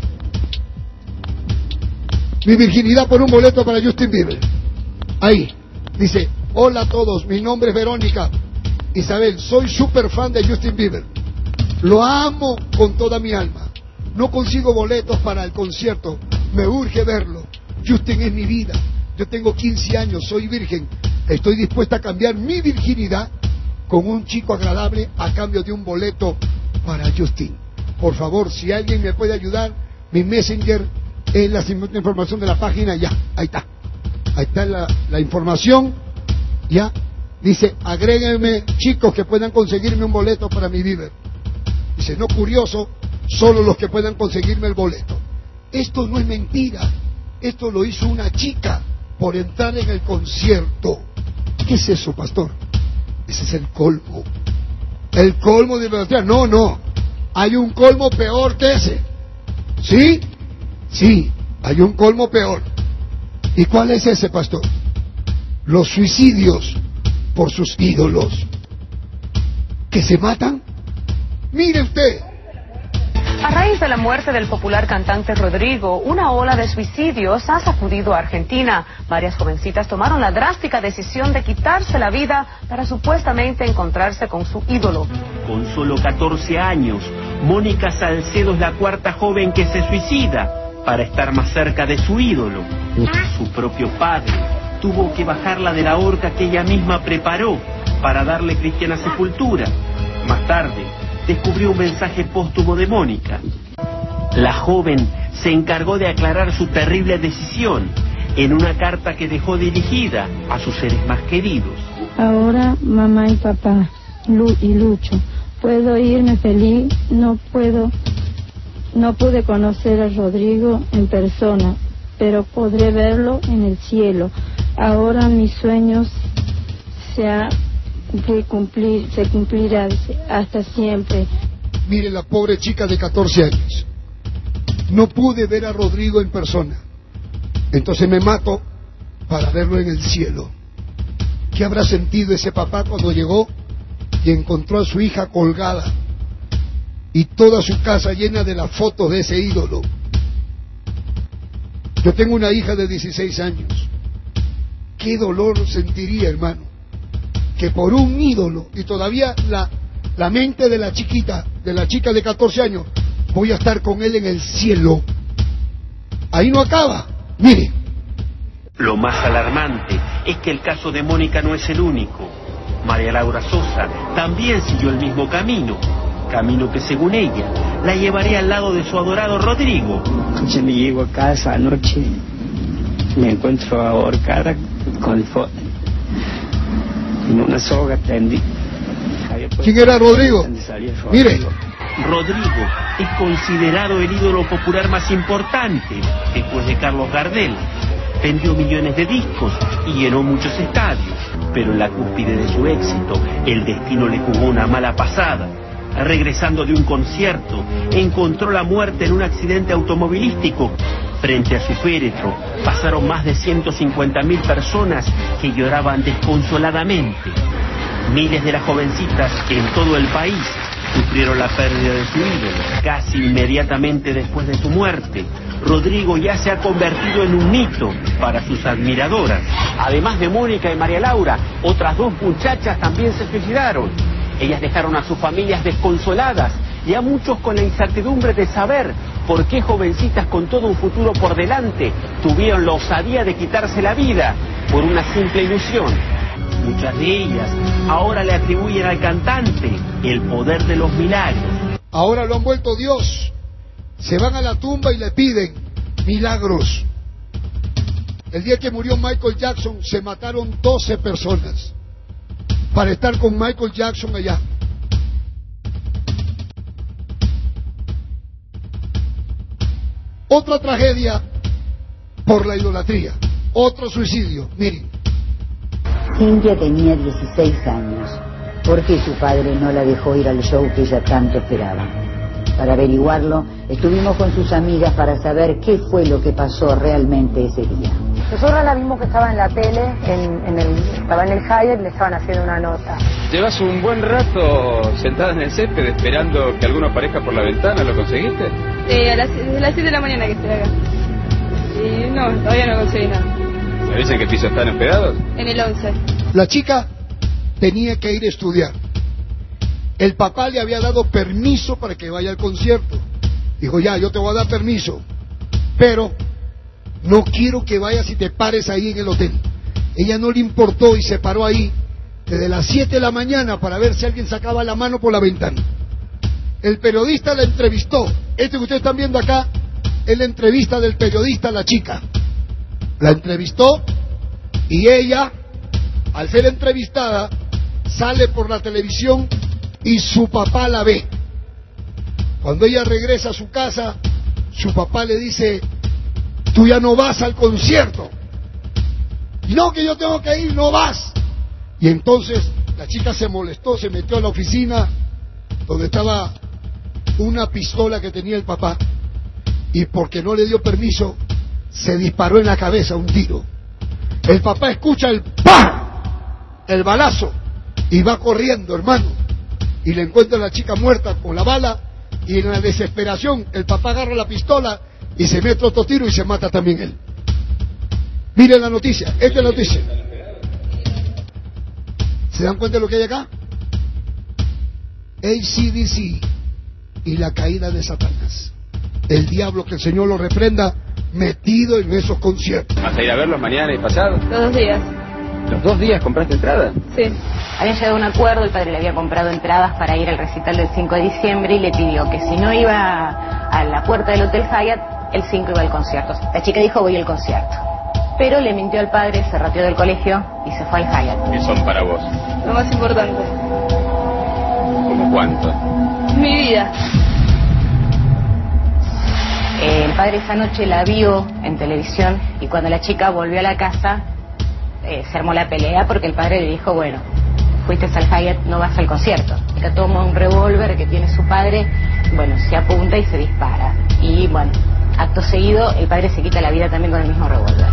Mi virginidad por un boleto para Justin Bieber. Ahí. Dice, hola a todos, mi nombre es Verónica Isabel, soy súper fan de Justin Bieber. Lo amo con toda mi alma. No consigo boletos para el concierto. Me urge verlo. Justin es mi vida. Yo tengo 15 años, soy virgen. Estoy dispuesta a cambiar mi virginidad con un chico agradable a cambio de un boleto para Justin. Por favor, si alguien me puede ayudar, mi messenger es la información de la página. Ya, ahí está. Ahí está la información. Ya. Dice, agréguenme chicos que puedan conseguirme un boleto para mi Bieber. Dice, no curioso, solo los que puedan conseguirme el boleto. Esto no es mentira. Esto lo hizo una chica por entrar en el concierto. ¿Qué es eso, pastor? Ese es el colmo. El colmo de idolatría. No, no. Hay un colmo peor que ese. ¿Sí? Sí, hay un colmo peor. ¿Y cuál es ese, pastor? Los suicidios por sus ídolos. ¿Que se matan? Mire usted. A raíz de la muerte del popular cantante Rodrigo, una ola de suicidios ha sacudido a Argentina. Varias jovencitas tomaron la drástica decisión de quitarse la vida para supuestamente encontrarse con su ídolo. Con solo 14 años, Mónica Salcedo es la cuarta joven que se suicida para estar más cerca de su ídolo. Su propio padre tuvo que bajarla de la horca que ella misma preparó para darle cristiana sepultura. Más tarde, descubrió un mensaje póstumo de Mónica. La joven se encargó de aclarar su terrible decisión en una carta que dejó dirigida a sus seres más queridos. Ahora, mamá y papá, y Lucho, puedo irme feliz, no pude conocer a Rodrigo en persona, pero podré verlo en el cielo. Ahora mis sueños se cumplirán hasta siempre. Mire la pobre chica de 14 años. No pude ver a Rodrigo en persona. Entonces me mato para verlo en el cielo. ¿Qué habrá sentido ese papá cuando llegó y encontró a su hija colgada y toda su casa llena de las fotos de ese ídolo? Yo tengo una hija de 16 años. ¿Qué dolor sentiría, hermano? Que por un ídolo, y todavía la mente de la chica de 14 años, voy a estar con él en el cielo. ahí no acaba. Mire. Lo más alarmante es que el caso de Mónica no es el único. María Laura Sosa también siguió el mismo camino que según ella la llevaría al lado de su adorado Rodrigo. Yo me llego a casa anoche, me encuentro ahorcada en una soga tendida. ¿Quién era Rodrigo? Mire. Rodrigo es considerado el ídolo popular más importante después de Carlos Gardel. Vendió millones de discos y llenó muchos estadios, pero en la cúspide de su éxito, el destino le jugó una mala pasada. Regresando de un concierto, encontró la muerte en un accidente automovilístico. Frente a su féretro pasaron más de 150.000 personas que lloraban desconsoladamente. Miles de las jovencitas en todo el país sufrieron la pérdida de su ídolo. Casi inmediatamente después de su muerte, Rodrigo ya se ha convertido en un mito para sus admiradoras. Además de Mónica y María Laura, otras 2 muchachas también se suicidaron. Ellas dejaron a sus familias desconsoladas y a muchos con la incertidumbre de saber por qué jovencitas con todo un futuro por delante tuvieron la osadía de quitarse la vida por una simple ilusión. Muchas de ellas ahora le atribuyen al cantante el poder de los milagros. Ahora lo han vuelto Dios. Se van a la tumba y le piden milagros. El día que murió Michael Jackson se mataron 12 personas para estar con Michael Jackson allá. Otra tragedia por la idolatría, otro suicidio. Miren. Cintia tenía 16 años. ¿Por qué su padre no la dejó ir al show que ella tanto esperaba? Para averiguarlo, estuvimos con sus amigas para saber qué fue lo que pasó realmente ese día. Nosotros la vimos que estaba en la tele, estaba en el Hyatt, le estaban haciendo una nota. Llevas un buen rato sentada en el césped esperando que alguno aparezca por la ventana, ¿lo conseguiste? Desde las 7 de la mañana que estoy acá. Y no, todavía no conseguí nada. ¿Me dicen qué piso están hospedados? En el 11. La chica tenía que ir a estudiar. El papá le había dado permiso para que vaya al concierto. Dijo, ya, yo te voy a dar permiso, pero no quiero que vayas y te pares ahí en el hotel. Ella no le importó y se paró ahí desde las 7 de la mañana para ver si alguien sacaba la mano por la ventana. El periodista la entrevistó. Este que ustedes están viendo acá es la entrevista del periodista a la chica. La entrevistó y ella, al ser entrevistada, sale por la televisión y su papá la ve. Cuando ella regresa a su casa, su papá le dice, tú ya no vas al concierto. Y no, que yo tengo que ir, no vas. Y entonces la chica se molestó, se metió a la oficina donde estaba una pistola que tenía el papá, y porque no le dio permiso, se disparó en la cabeza un tiro. El papá escucha el ¡pam!, el balazo, y va corriendo, hermano, y le encuentra a la chica muerta con la bala, y en la desesperación el papá agarra la pistola y se mete otro tiro y se mata también él. Miren la noticia, esta es la noticia. ¿Se dan cuenta de lo que hay acá? AC/DC y la caída de Satanás. El diablo, que el Señor lo reprenda, metido en esos conciertos. ¿Vas a ir a verlos mañana y pasado? Los 2 días. ¿Los 2 días compraste entrada? Sí. Habían llegado a un acuerdo, el padre le había comprado entradas para ir al recital del 5 de diciembre y le pidió que si no iba a la puerta del Hotel Hyatt, el 5 iba al concierto. La chica dijo, voy al concierto. Pero le mintió al padre, se retiró del colegio y se fue al Hyatt. ¿Qué son para vos? Lo más importante. ¿Cómo cuánto? Mi vida. El padre esa noche la vio en televisión y cuando la chica volvió a la casa se armó la pelea porque el padre le dijo, bueno, fuiste al Hyatt, no vas al concierto. Ella toma un revólver que tiene su padre, bueno, se apunta y se dispara. Y bueno, acto seguido el padre se quita la vida también con el mismo revólver.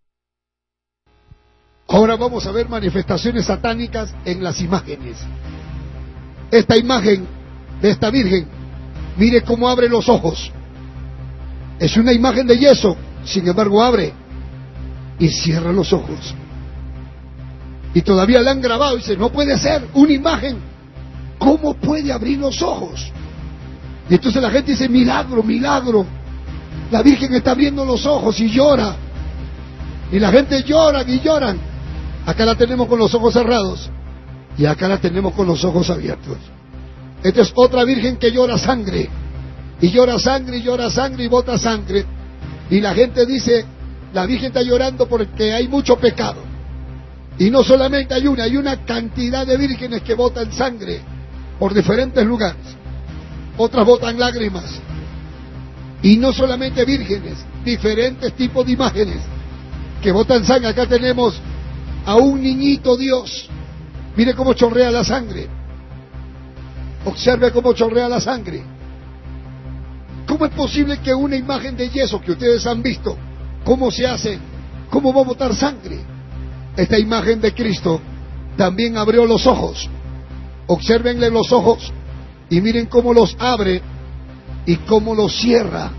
Ahora vamos a ver manifestaciones satánicas en las imágenes. Esta imagen de esta virgen, mire cómo abre los ojos. Es una imagen de yeso, sin embargo abre y cierra los ojos. Y todavía la han grabado y dice, no puede ser una imagen, ¿cómo puede abrir los ojos? Y entonces la gente dice, milagro, milagro. La Virgen está abriendo los ojos y llora. Y la gente llora y lloran. Acá la tenemos con los ojos cerrados. Y acá la tenemos con los ojos abiertos. Esta es otra Virgen que llora sangre. Y llora sangre y llora sangre y bota sangre. Y la gente dice, la Virgen está llorando porque hay mucho pecado. Y no solamente hay una cantidad de vírgenes que botan sangre por diferentes lugares. Otras botan lágrimas. Y no solamente vírgenes, diferentes tipos de imágenes que botan sangre. Acá tenemos a un niñito Dios. Mire cómo chorrea la sangre. Observe cómo chorrea la sangre. ¿Cómo es posible que una imagen de yeso que ustedes han visto, cómo se hace, cómo va a botar sangre? Esta imagen de Cristo también abrió los ojos. Obsérvenle los ojos y miren cómo los abre y cómo los cierra.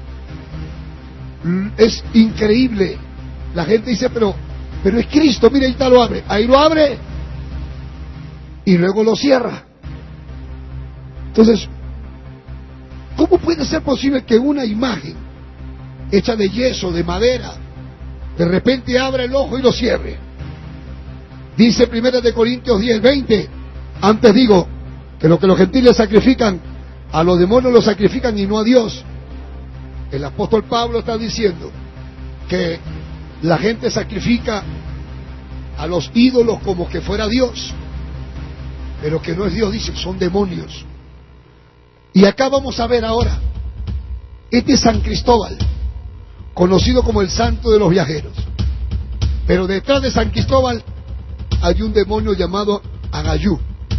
Es increíble. La gente dice, pero es Cristo, mire, ahí está, lo abre. Ahí lo abre y luego lo cierra. Entonces, ¿cómo puede ser posible que una imagen hecha de yeso, de madera, de repente abra el ojo y lo cierre? Dice 1 Corintios 10:20, antes digo que lo que los gentiles sacrifican, a los demonios los sacrifican y no a Dios. El apóstol Pablo está diciendo que la gente sacrifica a los ídolos como que fuera Dios, pero que no es Dios, dice, son demonios. Y acá vamos a ver ahora, este es San Cristóbal, conocido como el santo de los viajeros. Pero detrás de San Cristóbal hay un demonio llamado Agayú.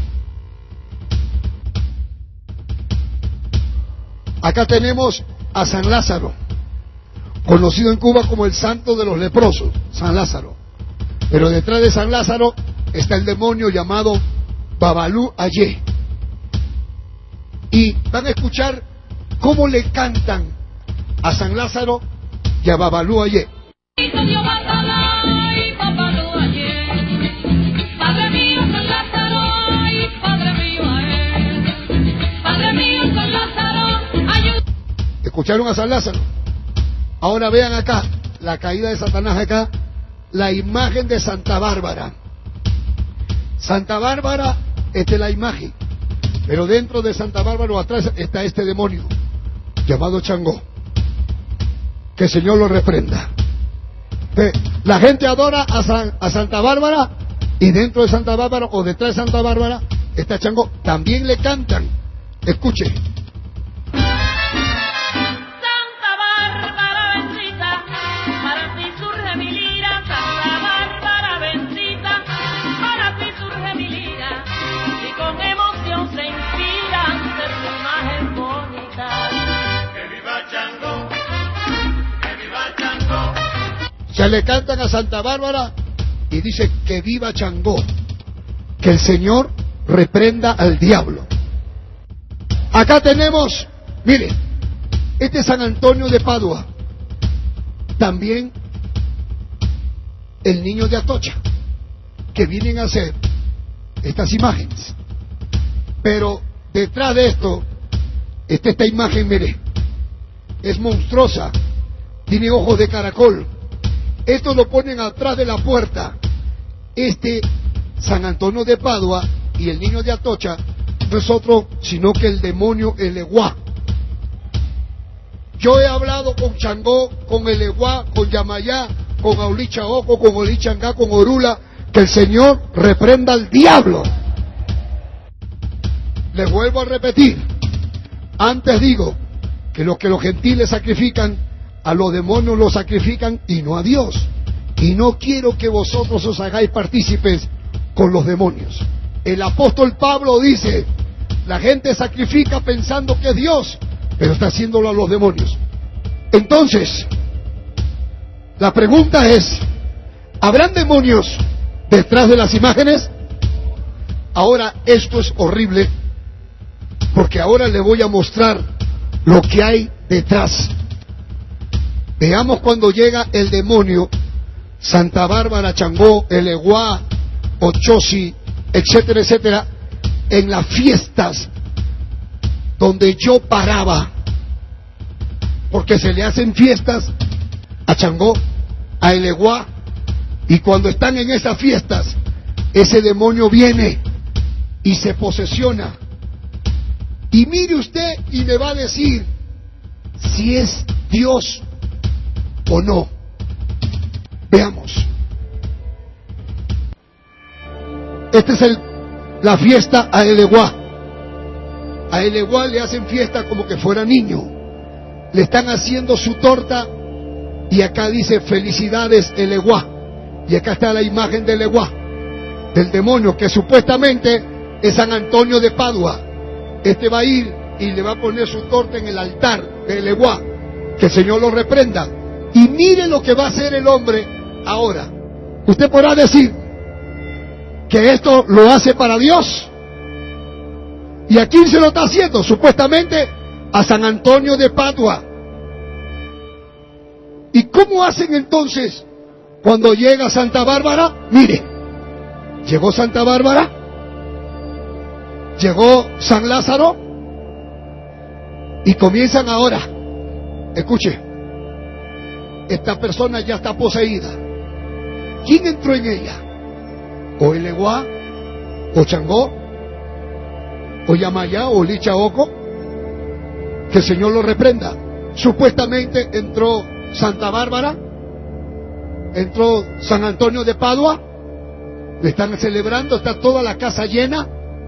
Acá tenemos a San Lázaro, conocido en Cuba como el santo de los leprosos, San Lázaro. Pero detrás de San Lázaro está el demonio llamado Babalú Ayé. Y van a escuchar cómo le cantan a San Lázaro y a Babalú Ayé. ¿Escucharon a San Lázaro? Ahora vean acá, la caída de Satanás acá, la imagen de Santa Bárbara. Santa Bárbara, esta es la imagen. Pero dentro de Santa Bárbara atrás está este demonio llamado Changó. Que el Señor lo reprenda. La gente adora a Santa Bárbara y dentro de Santa Bárbara o detrás de Santa Bárbara está Changó. También le cantan. Escuche. Ya le cantan a Santa Bárbara y dice que viva Changó, que el Señor reprenda al diablo. Acá tenemos, mire, este es San Antonio de Padua, también el niño de Atocha, que vienen a hacer estas imágenes. Pero detrás de esto está esta imagen, mire, es monstruosa, tiene ojos de caracol. Esto lo ponen atrás de la puerta. Este San Antonio de Padua y el niño de Atocha no es otro sino que el demonio Eleguá. Yo he hablado con Changó, con Eleguá, con Yamayá, con Aulichaoco, con Olichangá, con Orula, que el Señor reprenda al diablo. Les vuelvo a repetir, antes digo que lo que los gentiles sacrifican, a los demonios los sacrifican y no a Dios. Y no quiero que vosotros os hagáis partícipes con los demonios. El apóstol Pablo dice, la gente sacrifica pensando que es Dios, pero está haciéndolo a los demonios. Entonces, la pregunta es, ¿habrán demonios detrás de las imágenes? Ahora, esto es horrible, porque ahora le voy a mostrar lo que hay detrás. Veamos cuando llega el demonio, Santa Bárbara, Changó, Eleguá, Ochosi, etcétera, etcétera, en las fiestas donde yo paraba. porque se le hacen fiestas a Changó, a Eleguá, y cuando están en esas fiestas, ese demonio viene y se posesiona. Y mire usted y me va a decir si es Dios o no. Veamos. Esta es la fiesta a Eleguá. A Eleguá le hacen fiesta como que fuera niño. Le están haciendo su torta y acá dice felicidades Eleguá. Y acá está la imagen de Eleguá, del demonio, que supuestamente es San Antonio de Padua. Este va a ir y le va a poner su torta en el altar de Eleguá. Que el Señor lo reprenda. Y mire lo que va a hacer el hombre ahora. Usted podrá decir que esto lo hace para Dios. ¿Y a quién se lo está haciendo? Supuestamente a San Antonio de Padua. ¿Y cómo hacen entonces cuando llega Santa Bárbara? Mire, llegó Santa Bárbara, llegó San Lázaro, y comienzan ahora. Escuche, esta persona ya está poseída. ¿Quién entró en ella? ¿O Eleguá? ¿O Changó? ¿O Yamayá? ¿O Lichaoco? Que el Señor lo reprenda. Supuestamente entró Santa Bárbara, entró San Antonio de Padua, le están celebrando, está toda la casa llena.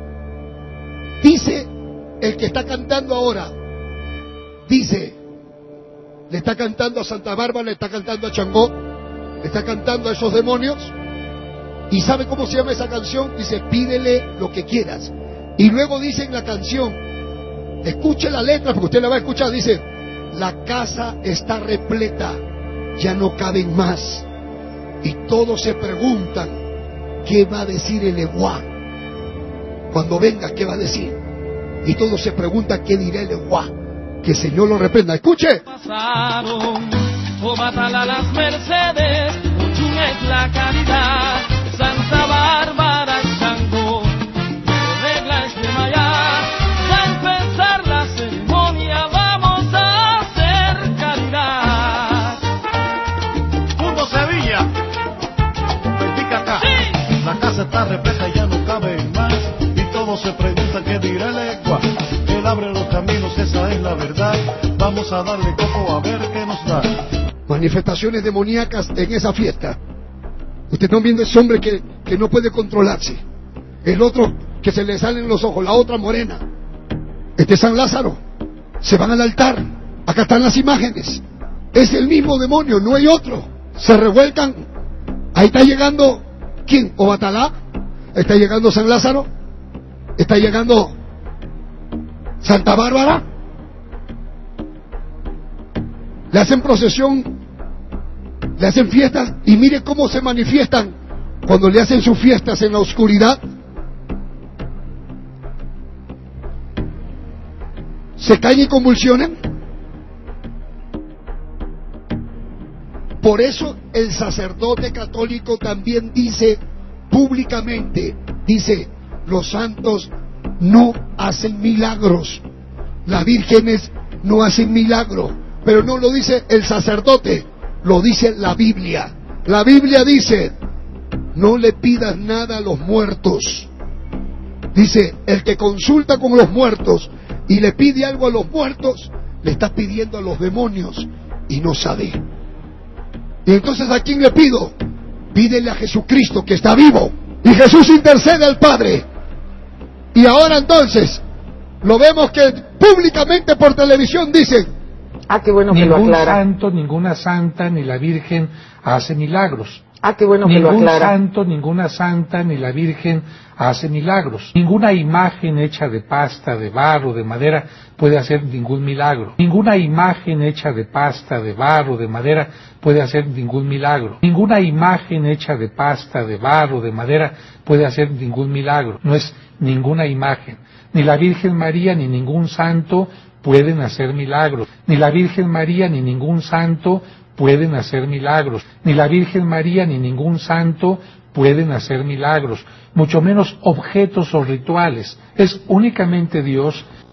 Dice el que está cantando ahora, dice, le está cantando a Santa Bárbara, le está cantando a Changó, le está cantando a esos demonios. ¿Y sabe cómo se llama esa canción? Dice, pídele lo que quieras. Y luego dice en la canción, escuche la letra porque usted la va a escuchar, dice, la casa está repleta, ya no caben más. Y todos se preguntan, ¿qué va a decir Eleguá? Cuando venga, ¿qué va a decir? Y todos se preguntan, ¿qué dirá Eleguá? Que el Señor lo reprenda. Escuche. Pasaron, Obatala las Mercedes, Ochun es la caridad, Santa Bárbara y Changó, regla es de Mayá. Ya empezar la ceremonia, vamos a hacer caridad. Mundo Sevilla, predica acá. Sí. La casa está repleta y ya no cabe más, y todos se preguntan qué dirá Eleguá. Él abre los caminos, esa es la verdad. Vamos a darle coco a ver qué nos da. Manifestaciones demoníacas en esa fiesta. Usted está viendo ese hombre que no puede controlarse. El otro que se le salen los ojos, la otra morena. Este es San Lázaro. Se van al altar. Acá están las imágenes. Es el mismo demonio, no hay otro. Se revuelcan. Ahí está llegando, ¿quién? Obatalá. Está llegando San Lázaro. Está llegando Santa Bárbara. Le hacen procesión, le hacen fiestas, y mire cómo se manifiestan cuando le hacen sus fiestas en la oscuridad. Se caen y convulsionan. Por eso el sacerdote católico también dice públicamente, dice, los santos no hacen milagros, las vírgenes no hacen milagros. Pero no lo dice el sacerdote, lo dice la Biblia. La Biblia dice, no le pidas nada a los muertos. Dice, el que consulta con los muertos y le pide algo a los muertos, le está pidiendo a los demonios y no sabe. Y entonces, ¿a quién le pido? Pídele a Jesucristo que está vivo. Y Jesús intercede al Padre. Y ahora entonces, lo vemos que públicamente por televisión dicen, qué bueno que ningún lo aclara. santo, ninguna santa, ni la Virgen hace milagros. Qué bueno que lo aclara. Ningún santo, ninguna santa, ni la Virgen hace milagros. Ninguna imagen hecha de pasta, de barro, de madera puede hacer ningún milagro. Ninguna imagen hecha de pasta, de barro, de madera puede hacer ningún milagro. Ninguna imagen hecha de pasta, de barro, de madera puede hacer ningún milagro. No es ninguna imagen. Ni la Virgen María ni ningún santo pueden hacer milagros. Ni la Virgen María ni ningún santo pueden hacer milagros. Ni la Virgen María ni ningún santo pueden hacer milagros, mucho menos objetos o rituales. Es únicamente Dios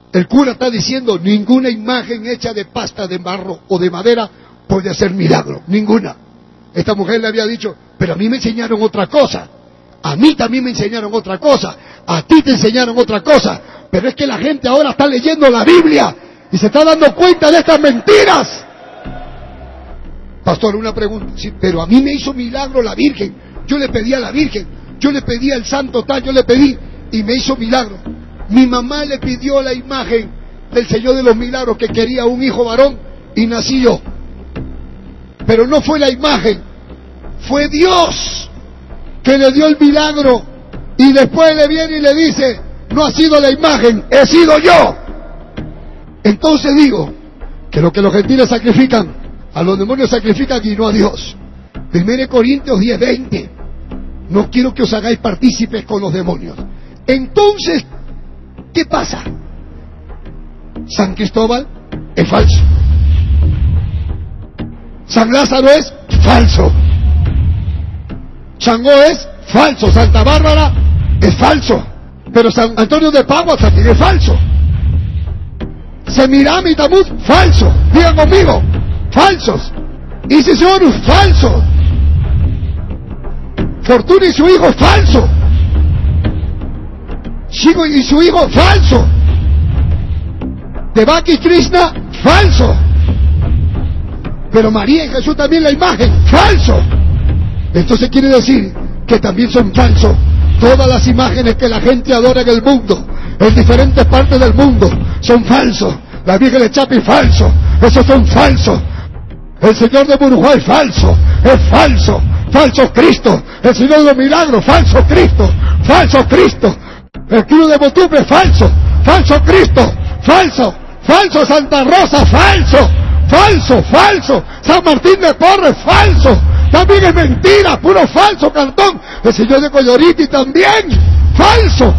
El cura está diciendo, ninguna imagen hecha de pasta, de barro o de madera puede hacer milagro, ninguna. Esta mujer le había dicho, pero a mí me enseñaron otra cosa, a mí también me enseñaron otra cosa, a ti te enseñaron otra cosa, pero es que la gente ahora está leyendo la Biblia y se está dando cuenta de estas mentiras. Pastor, una pregunta, sí, pero a mí me hizo milagro la Virgen, yo le pedí a la Virgen, yo le pedí al santo tal, yo le pedí y me hizo milagro. Mi mamá le pidió la imagen del Señor de los Milagros, que quería un hijo varón, y nací yo. Pero no fue la imagen, fue Dios que le dio el milagro, y después le viene y le dice, no ha sido la imagen, he sido yo. Entonces digo que lo que los gentiles sacrifican, a los demonios sacrifican y no a Dios. 1 Corintios 10:20. No quiero que os hagáis partícipes con los demonios. Entonces, ¿qué pasa? San Cristóbal es falso, San Lázaro es falso, Changó es falso, Santa Bárbara es falso, pero San Antonio de Padua también es falso, Semiramis y Tamuz falso, digan conmigo, falsos, Isis y Horus falso, Fortuna y su hijo falso, Shiva y su hijo falso, Devaki y Krishna falso, pero María y Jesús también la imagen falso. Entonces quiere decir que también son falsos todas las imágenes que la gente adora en el mundo, en diferentes partes del mundo, son falsos. La Virgen de Chapi falso, esos son falsos. El Señor de Burujá es falso, falso Cristo. El Señor de los Milagros, falso Cristo, el Cruz de Motupe, falso Cristo, falso Santa Rosa, falso San Martín de Porres, falso, también es mentira, puro falso cartón. El Señor de Coyoriti también, falso,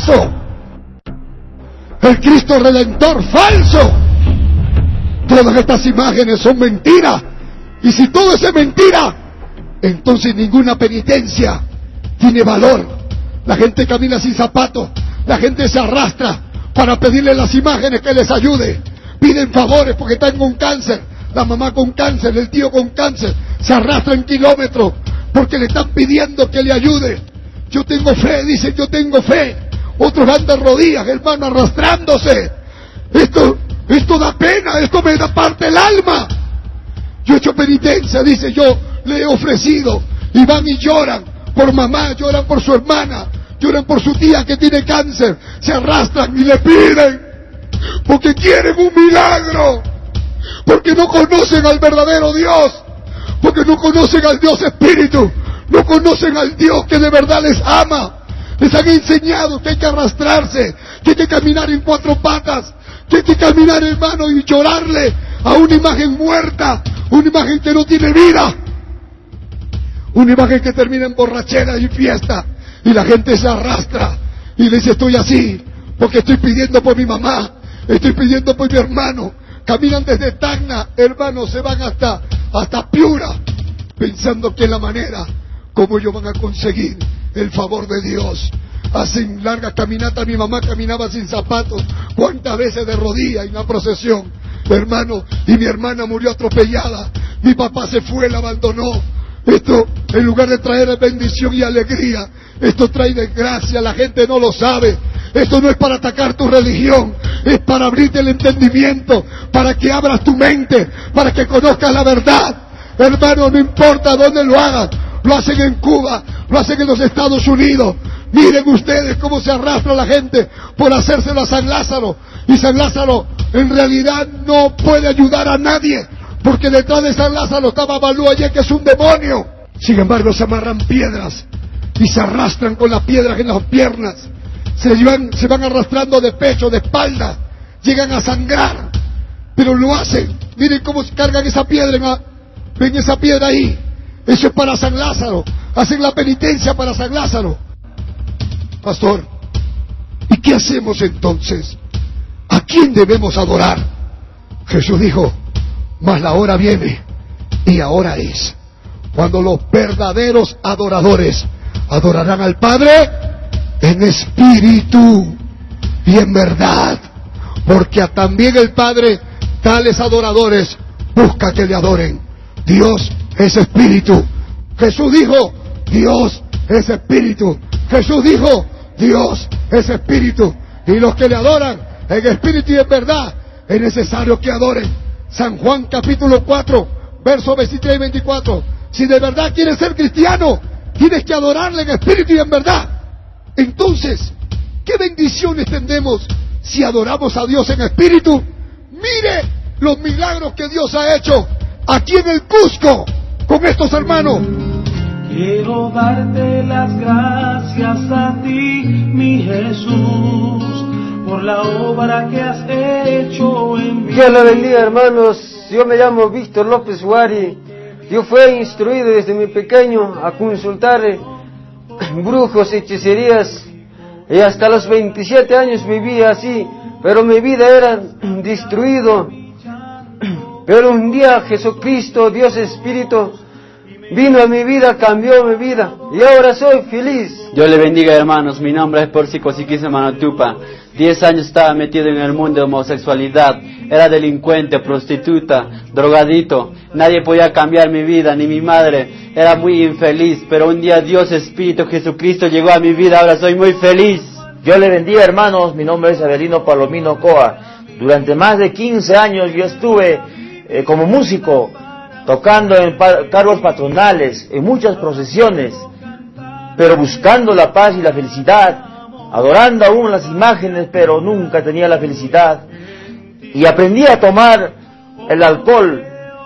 el Cristo Redentor, falso. Todas estas imágenes son mentiras, y si todo es mentira, entonces ninguna penitencia tiene valor. La gente camina sin zapatos, la gente se arrastra para pedirle las imágenes que les ayude. Piden favores porque están con cáncer, la mamá con cáncer, el tío con cáncer, se arrastran kilómetros porque le están pidiendo que le ayude. Yo tengo fe, dicen, yo tengo fe. Otros van de rodillas, hermano, arrastrándose. Esto da pena, esto me da parte el alma. Yo he hecho penitencia, dice, yo le he ofrecido, y van y lloran por mamá, lloran por su hermana, lloran por su tía que tiene cáncer, se arrastran y le piden, porque quieren un milagro, porque no conocen al verdadero Dios, porque no conocen al Dios Espíritu, no conocen al Dios que de verdad les ama. Les han enseñado que hay que arrastrarse, que hay que caminar en cuatro patas, que hay que caminar, hermano, y llorarle a una imagen muerta, una imagen que no tiene vida, una imagen que termina en borrachera y fiesta, y la gente se arrastra y le dice, estoy así porque estoy pidiendo por mi mamá, estoy pidiendo por mi hermano. Caminan desde Tacna, hermanos, se van hasta Piura, pensando que es la manera como ellos van a conseguir el favor de Dios. Hacen largas caminatas, mi mamá caminaba sin zapatos, cuántas veces de rodillas en la procesión, hermano, y mi hermana murió atropellada, mi papá se fue, la abandonó. Esto, en lugar de traer bendición y alegría, esto trae desgracia, la gente no lo sabe. Esto no es para atacar tu religión, es para abrirte el entendimiento, para que abras tu mente, para que conozcas la verdad. Hermano, no importa dónde lo hagan, lo hacen en Cuba, lo hacen en los Estados Unidos. Miren ustedes cómo se arrastra la gente por hacérselo a San Lázaro. Y San Lázaro en realidad no puede ayudar a nadie, porque detrás de San Lázaro estaba Balú allí, que es un demonio. Sin embargo, se amarran piedras y se arrastran con las piedras en las piernas. Se van arrastrando de pecho, de espalda, llegan a sangrar, pero lo hacen. Miren cómo cargan esa piedra, ven esa piedra ahí, eso es para San Lázaro, hacen la penitencia para San Lázaro. Pastor, ¿y qué hacemos entonces? ¿A quién debemos adorar? Jesús dijo, mas la hora viene, y ahora es, cuando los verdaderos adoradores adorarán al Padre en espíritu y en verdad, porque también el Padre tales adoradores busca que le adoren. Dios es espíritu. Jesús dijo, Dios es espíritu. Jesús dijo, Dios es espíritu. Y los que le adoran en espíritu y en verdad, es necesario que adoren. San Juan capítulo 4, versos 23 y 24. Si de verdad quieres ser cristiano, tienes que adorarle en espíritu y en verdad. Entonces, ¿qué bendiciones tendremos si adoramos a Dios en espíritu? Mire los milagros que Dios ha hecho aquí en el Cusco con estos hermanos. Quiero darte las gracias a ti, mi Jesús, por la obra que has hecho en mí. Dios le bendiga, hermanos. Yo me llamo Víctor López Huari. Yo fui instruido desde muy pequeño a consultar brujos, hechicerías, y hasta los 27 años viví así, pero mi vida era destruido. Pero un día Jesucristo, Dios Espíritu, vino a mi vida, cambió mi vida, y ahora soy feliz. Dios le bendiga, hermanos. Mi nombre es Porcico Siquisa Manotupa. 10 años estaba metido en el mundo de homosexualidad. Era delincuente, prostituta, drogadito. Nadie podía cambiar mi vida, ni mi madre. Era muy infeliz, pero un día Dios Espíritu Jesucristo llegó a mi vida. Ahora soy muy feliz. Dios le bendiga, hermanos. Mi nombre es Avelino Palomino Coa. Durante más de 15 años yo estuve como músico, tocando en cargos patronales, en muchas procesiones, pero buscando la paz y la felicidad, adorando aún las imágenes, pero nunca tenía la felicidad. Y aprendí a tomar el alcohol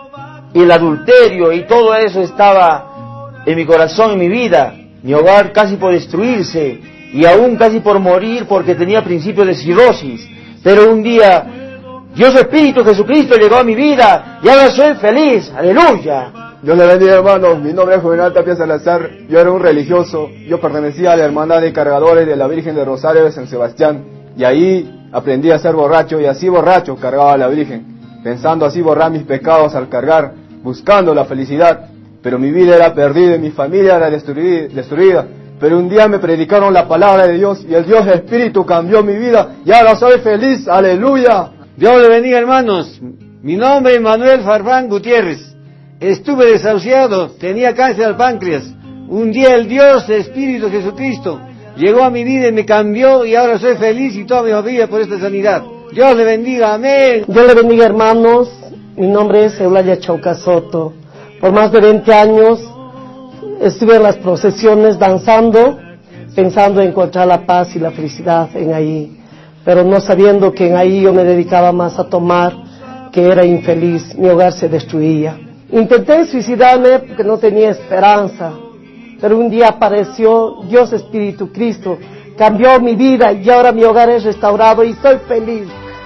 y el adulterio, y todo eso estaba en mi corazón, en mi vida. Mi hogar casi por destruirse, y aún casi por morir, porque tenía principios de cirrosis. Pero un día Dios Espíritu Jesucristo llegó a mi vida y ahora soy feliz. ¡Aleluya! Dios le bendiga, hermanos. Mi nombre es Juvenal Tapia Salazar. Yo era un religioso. Yo pertenecía a la hermandad de cargadores de la Virgen de Rosario de San Sebastián. Y ahí aprendí a ser borracho, y así borracho cargaba a la Virgen, pensando así borrar mis pecados al cargar, buscando la felicidad. Pero mi vida era perdida y mi familia era destruida. Pero un día me predicaron la palabra de Dios y el Dios Espíritu cambió mi vida y ahora soy feliz. ¡Aleluya! Dios le bendiga, hermanos. Mi nombre es Manuel Farfán Gutiérrez. Estuve desahuciado, tenía cáncer al páncreas. Un día el Dios Espíritu Jesucristo llegó a mi vida y me cambió, y ahora soy feliz y toda mi familia por esta sanidad. Dios le bendiga, amén. Dios le bendiga, hermanos. Mi nombre es Eulalia Chauca Soto. Por más de 20 años estuve en las procesiones danzando, pensando en encontrar la paz y la felicidad en ahí, pero no sabiendo que en ahí yo me dedicaba más a tomar, que era infeliz, mi hogar se destruía. Intenté suicidarme porque no tenía esperanza, pero un día apareció Dios Espíritu Cristo, cambió mi vida y ahora mi hogar es restaurado y soy feliz.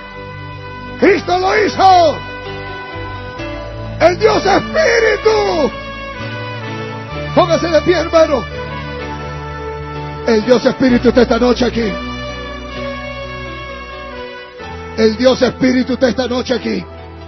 ¡Cristo lo hizo! ¡El Dios Espíritu! Póngase de pie, hermano. El Dios Espíritu está esta noche aquí. El Dios Espíritu está esta noche aquí.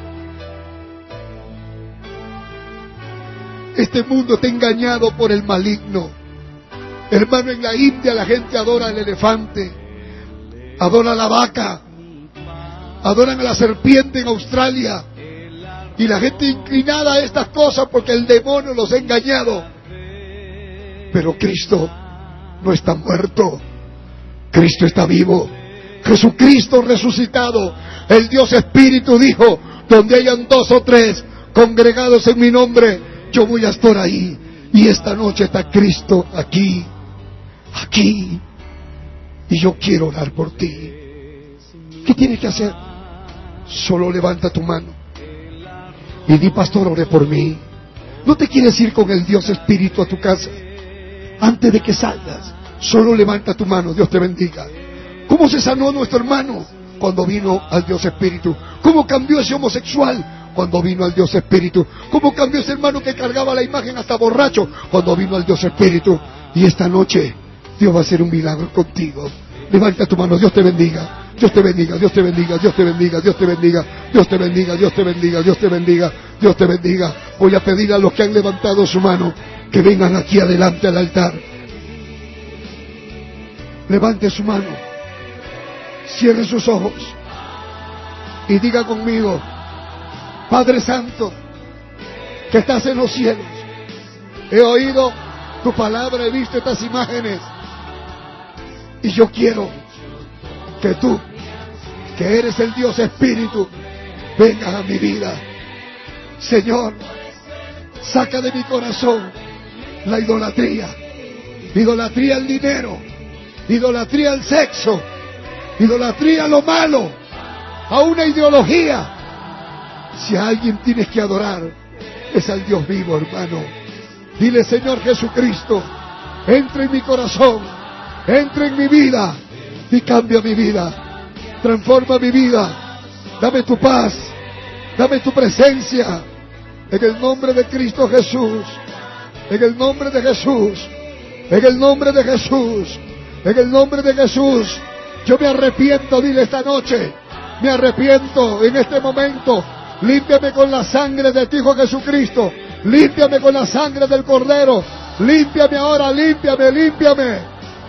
Este mundo está engañado por el maligno. Hermano, en la India la gente adora al elefante, adora a la vaca, adoran a la serpiente en Australia. Y la gente inclinada a estas cosas porque el demonio los ha engañado. Pero Cristo no está muerto. Cristo está vivo. Jesucristo resucitado. El Dios Espíritu dijo, donde hayan 2 o 3 congregados en mi nombre, yo voy a estar ahí. Y esta noche está Cristo aquí. Aquí. Y yo quiero orar por ti. ¿Qué tienes que hacer? Solo levanta tu mano y di, pastor, ore por mí. ¿No te quieres ir con el Dios Espíritu a tu casa? Antes de que salgas, solo levanta tu mano. Dios te bendiga. ¿Cómo se sanó nuestro hermano? Cuando vino al Dios Espíritu. ¿Cómo cambió ese homosexual? Cuando vino al Dios Espíritu. ¿Cómo cambió ese hermano que cargaba la imagen hasta borracho? Cuando vino al Dios Espíritu. Y esta noche Dios va a hacer un milagro contigo. Levanta tu mano. Dios te bendiga. Dios te bendiga, Dios te bendiga, Dios te bendiga, Dios te bendiga, Dios te bendiga, Dios te bendiga, Dios te bendiga, Dios te bendiga. Voy a pedir a los que han levantado su mano que vengan aquí adelante al altar. Levante su mano, cierre sus ojos y diga conmigo: Padre Santo, que estás en los cielos, he oído tu palabra, he visto estas imágenes, y yo quiero que tú, que eres el Dios Espíritu, vengas a mi vida. Señor, saca de mi corazón la idolatría al dinero, idolatría al sexo, idolatría a lo malo, a una ideología. Si a alguien tienes que adorar, es al Dios vivo, hermano. Dile: Señor Jesucristo, entra en mi corazón, entra en mi vida y cambia mi vida, transforma mi vida. Dame tu paz, dame tu presencia, en el nombre de Cristo Jesús, en el nombre de Jesús, en el nombre de Jesús, en el nombre de Jesús. Yo me arrepiento, dile esta noche, me arrepiento en este momento. Límpiame con la sangre de tu Hijo Jesucristo, límpiame con la sangre del Cordero, límpiame ahora, límpiame, límpiame.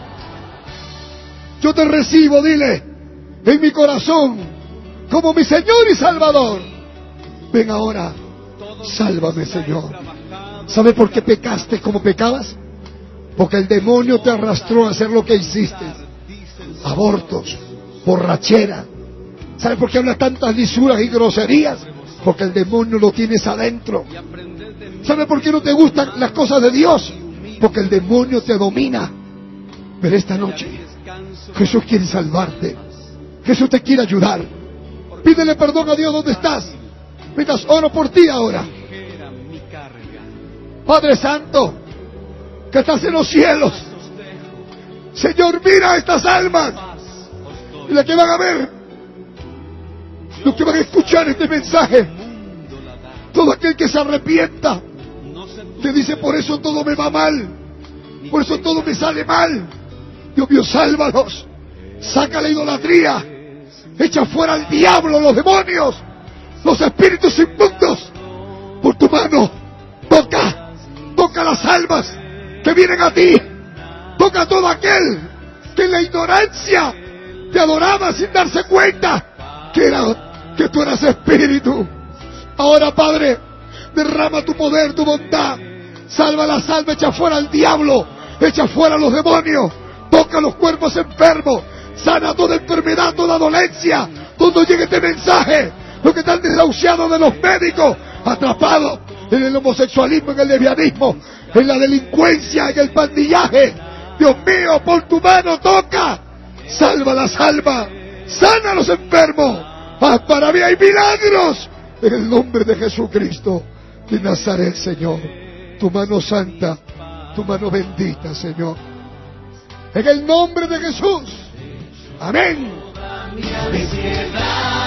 Yo te recibo, dile, en mi corazón, como mi Señor y Salvador. Ven ahora, sálvame, Señor. ¿Sabe por qué pecaste como pecabas? Porque el demonio te arrastró a hacer lo que hiciste. Abortos, borrachera. ¿Sabe por qué hablas tantas lisuras y groserías? Porque el demonio lo tienes adentro. ¿Sabe por qué no te gustan las cosas de Dios? Porque el demonio te domina. Pero esta noche Jesús quiere salvarte, Jesús te quiere ayudar. Pídele perdón a Dios donde estás, mientras oro por ti ahora. Padre Santo, que estás en los cielos, Señor, mira estas almas y las que van a ver, los que van a escuchar este mensaje. Todo aquel que se arrepienta, que dice: por eso todo me va mal, por eso todo me sale mal. Dios mío, sálvalos, saca la idolatría, echa fuera al diablo, los demonios, los espíritus inmundos. Por tu mano, toca las almas que vienen a ti, toca a todo aquel que en la ignorancia te adoraba sin darse cuenta que tú eras espíritu. Ahora, Padre, derrama tu poder, tu bondad, salva las almas, echa fuera al diablo, echa fuera a los demonios, toca los cuerpos enfermos, sana toda enfermedad, toda dolencia. Cuando llegue este mensaje, los que están desahuciados de los médicos, atrapados en el homosexualismo, en el lesbianismo, en la delincuencia, en el pandillaje, Dios mío, por tu mano toca, salva las almas, sana a los enfermos, haz para mí hay milagros, en el nombre de Jesucristo de Nazaret, Señor. Tu mano santa, tu mano bendita, Señor, en el nombre de Jesús. Amén. Amén.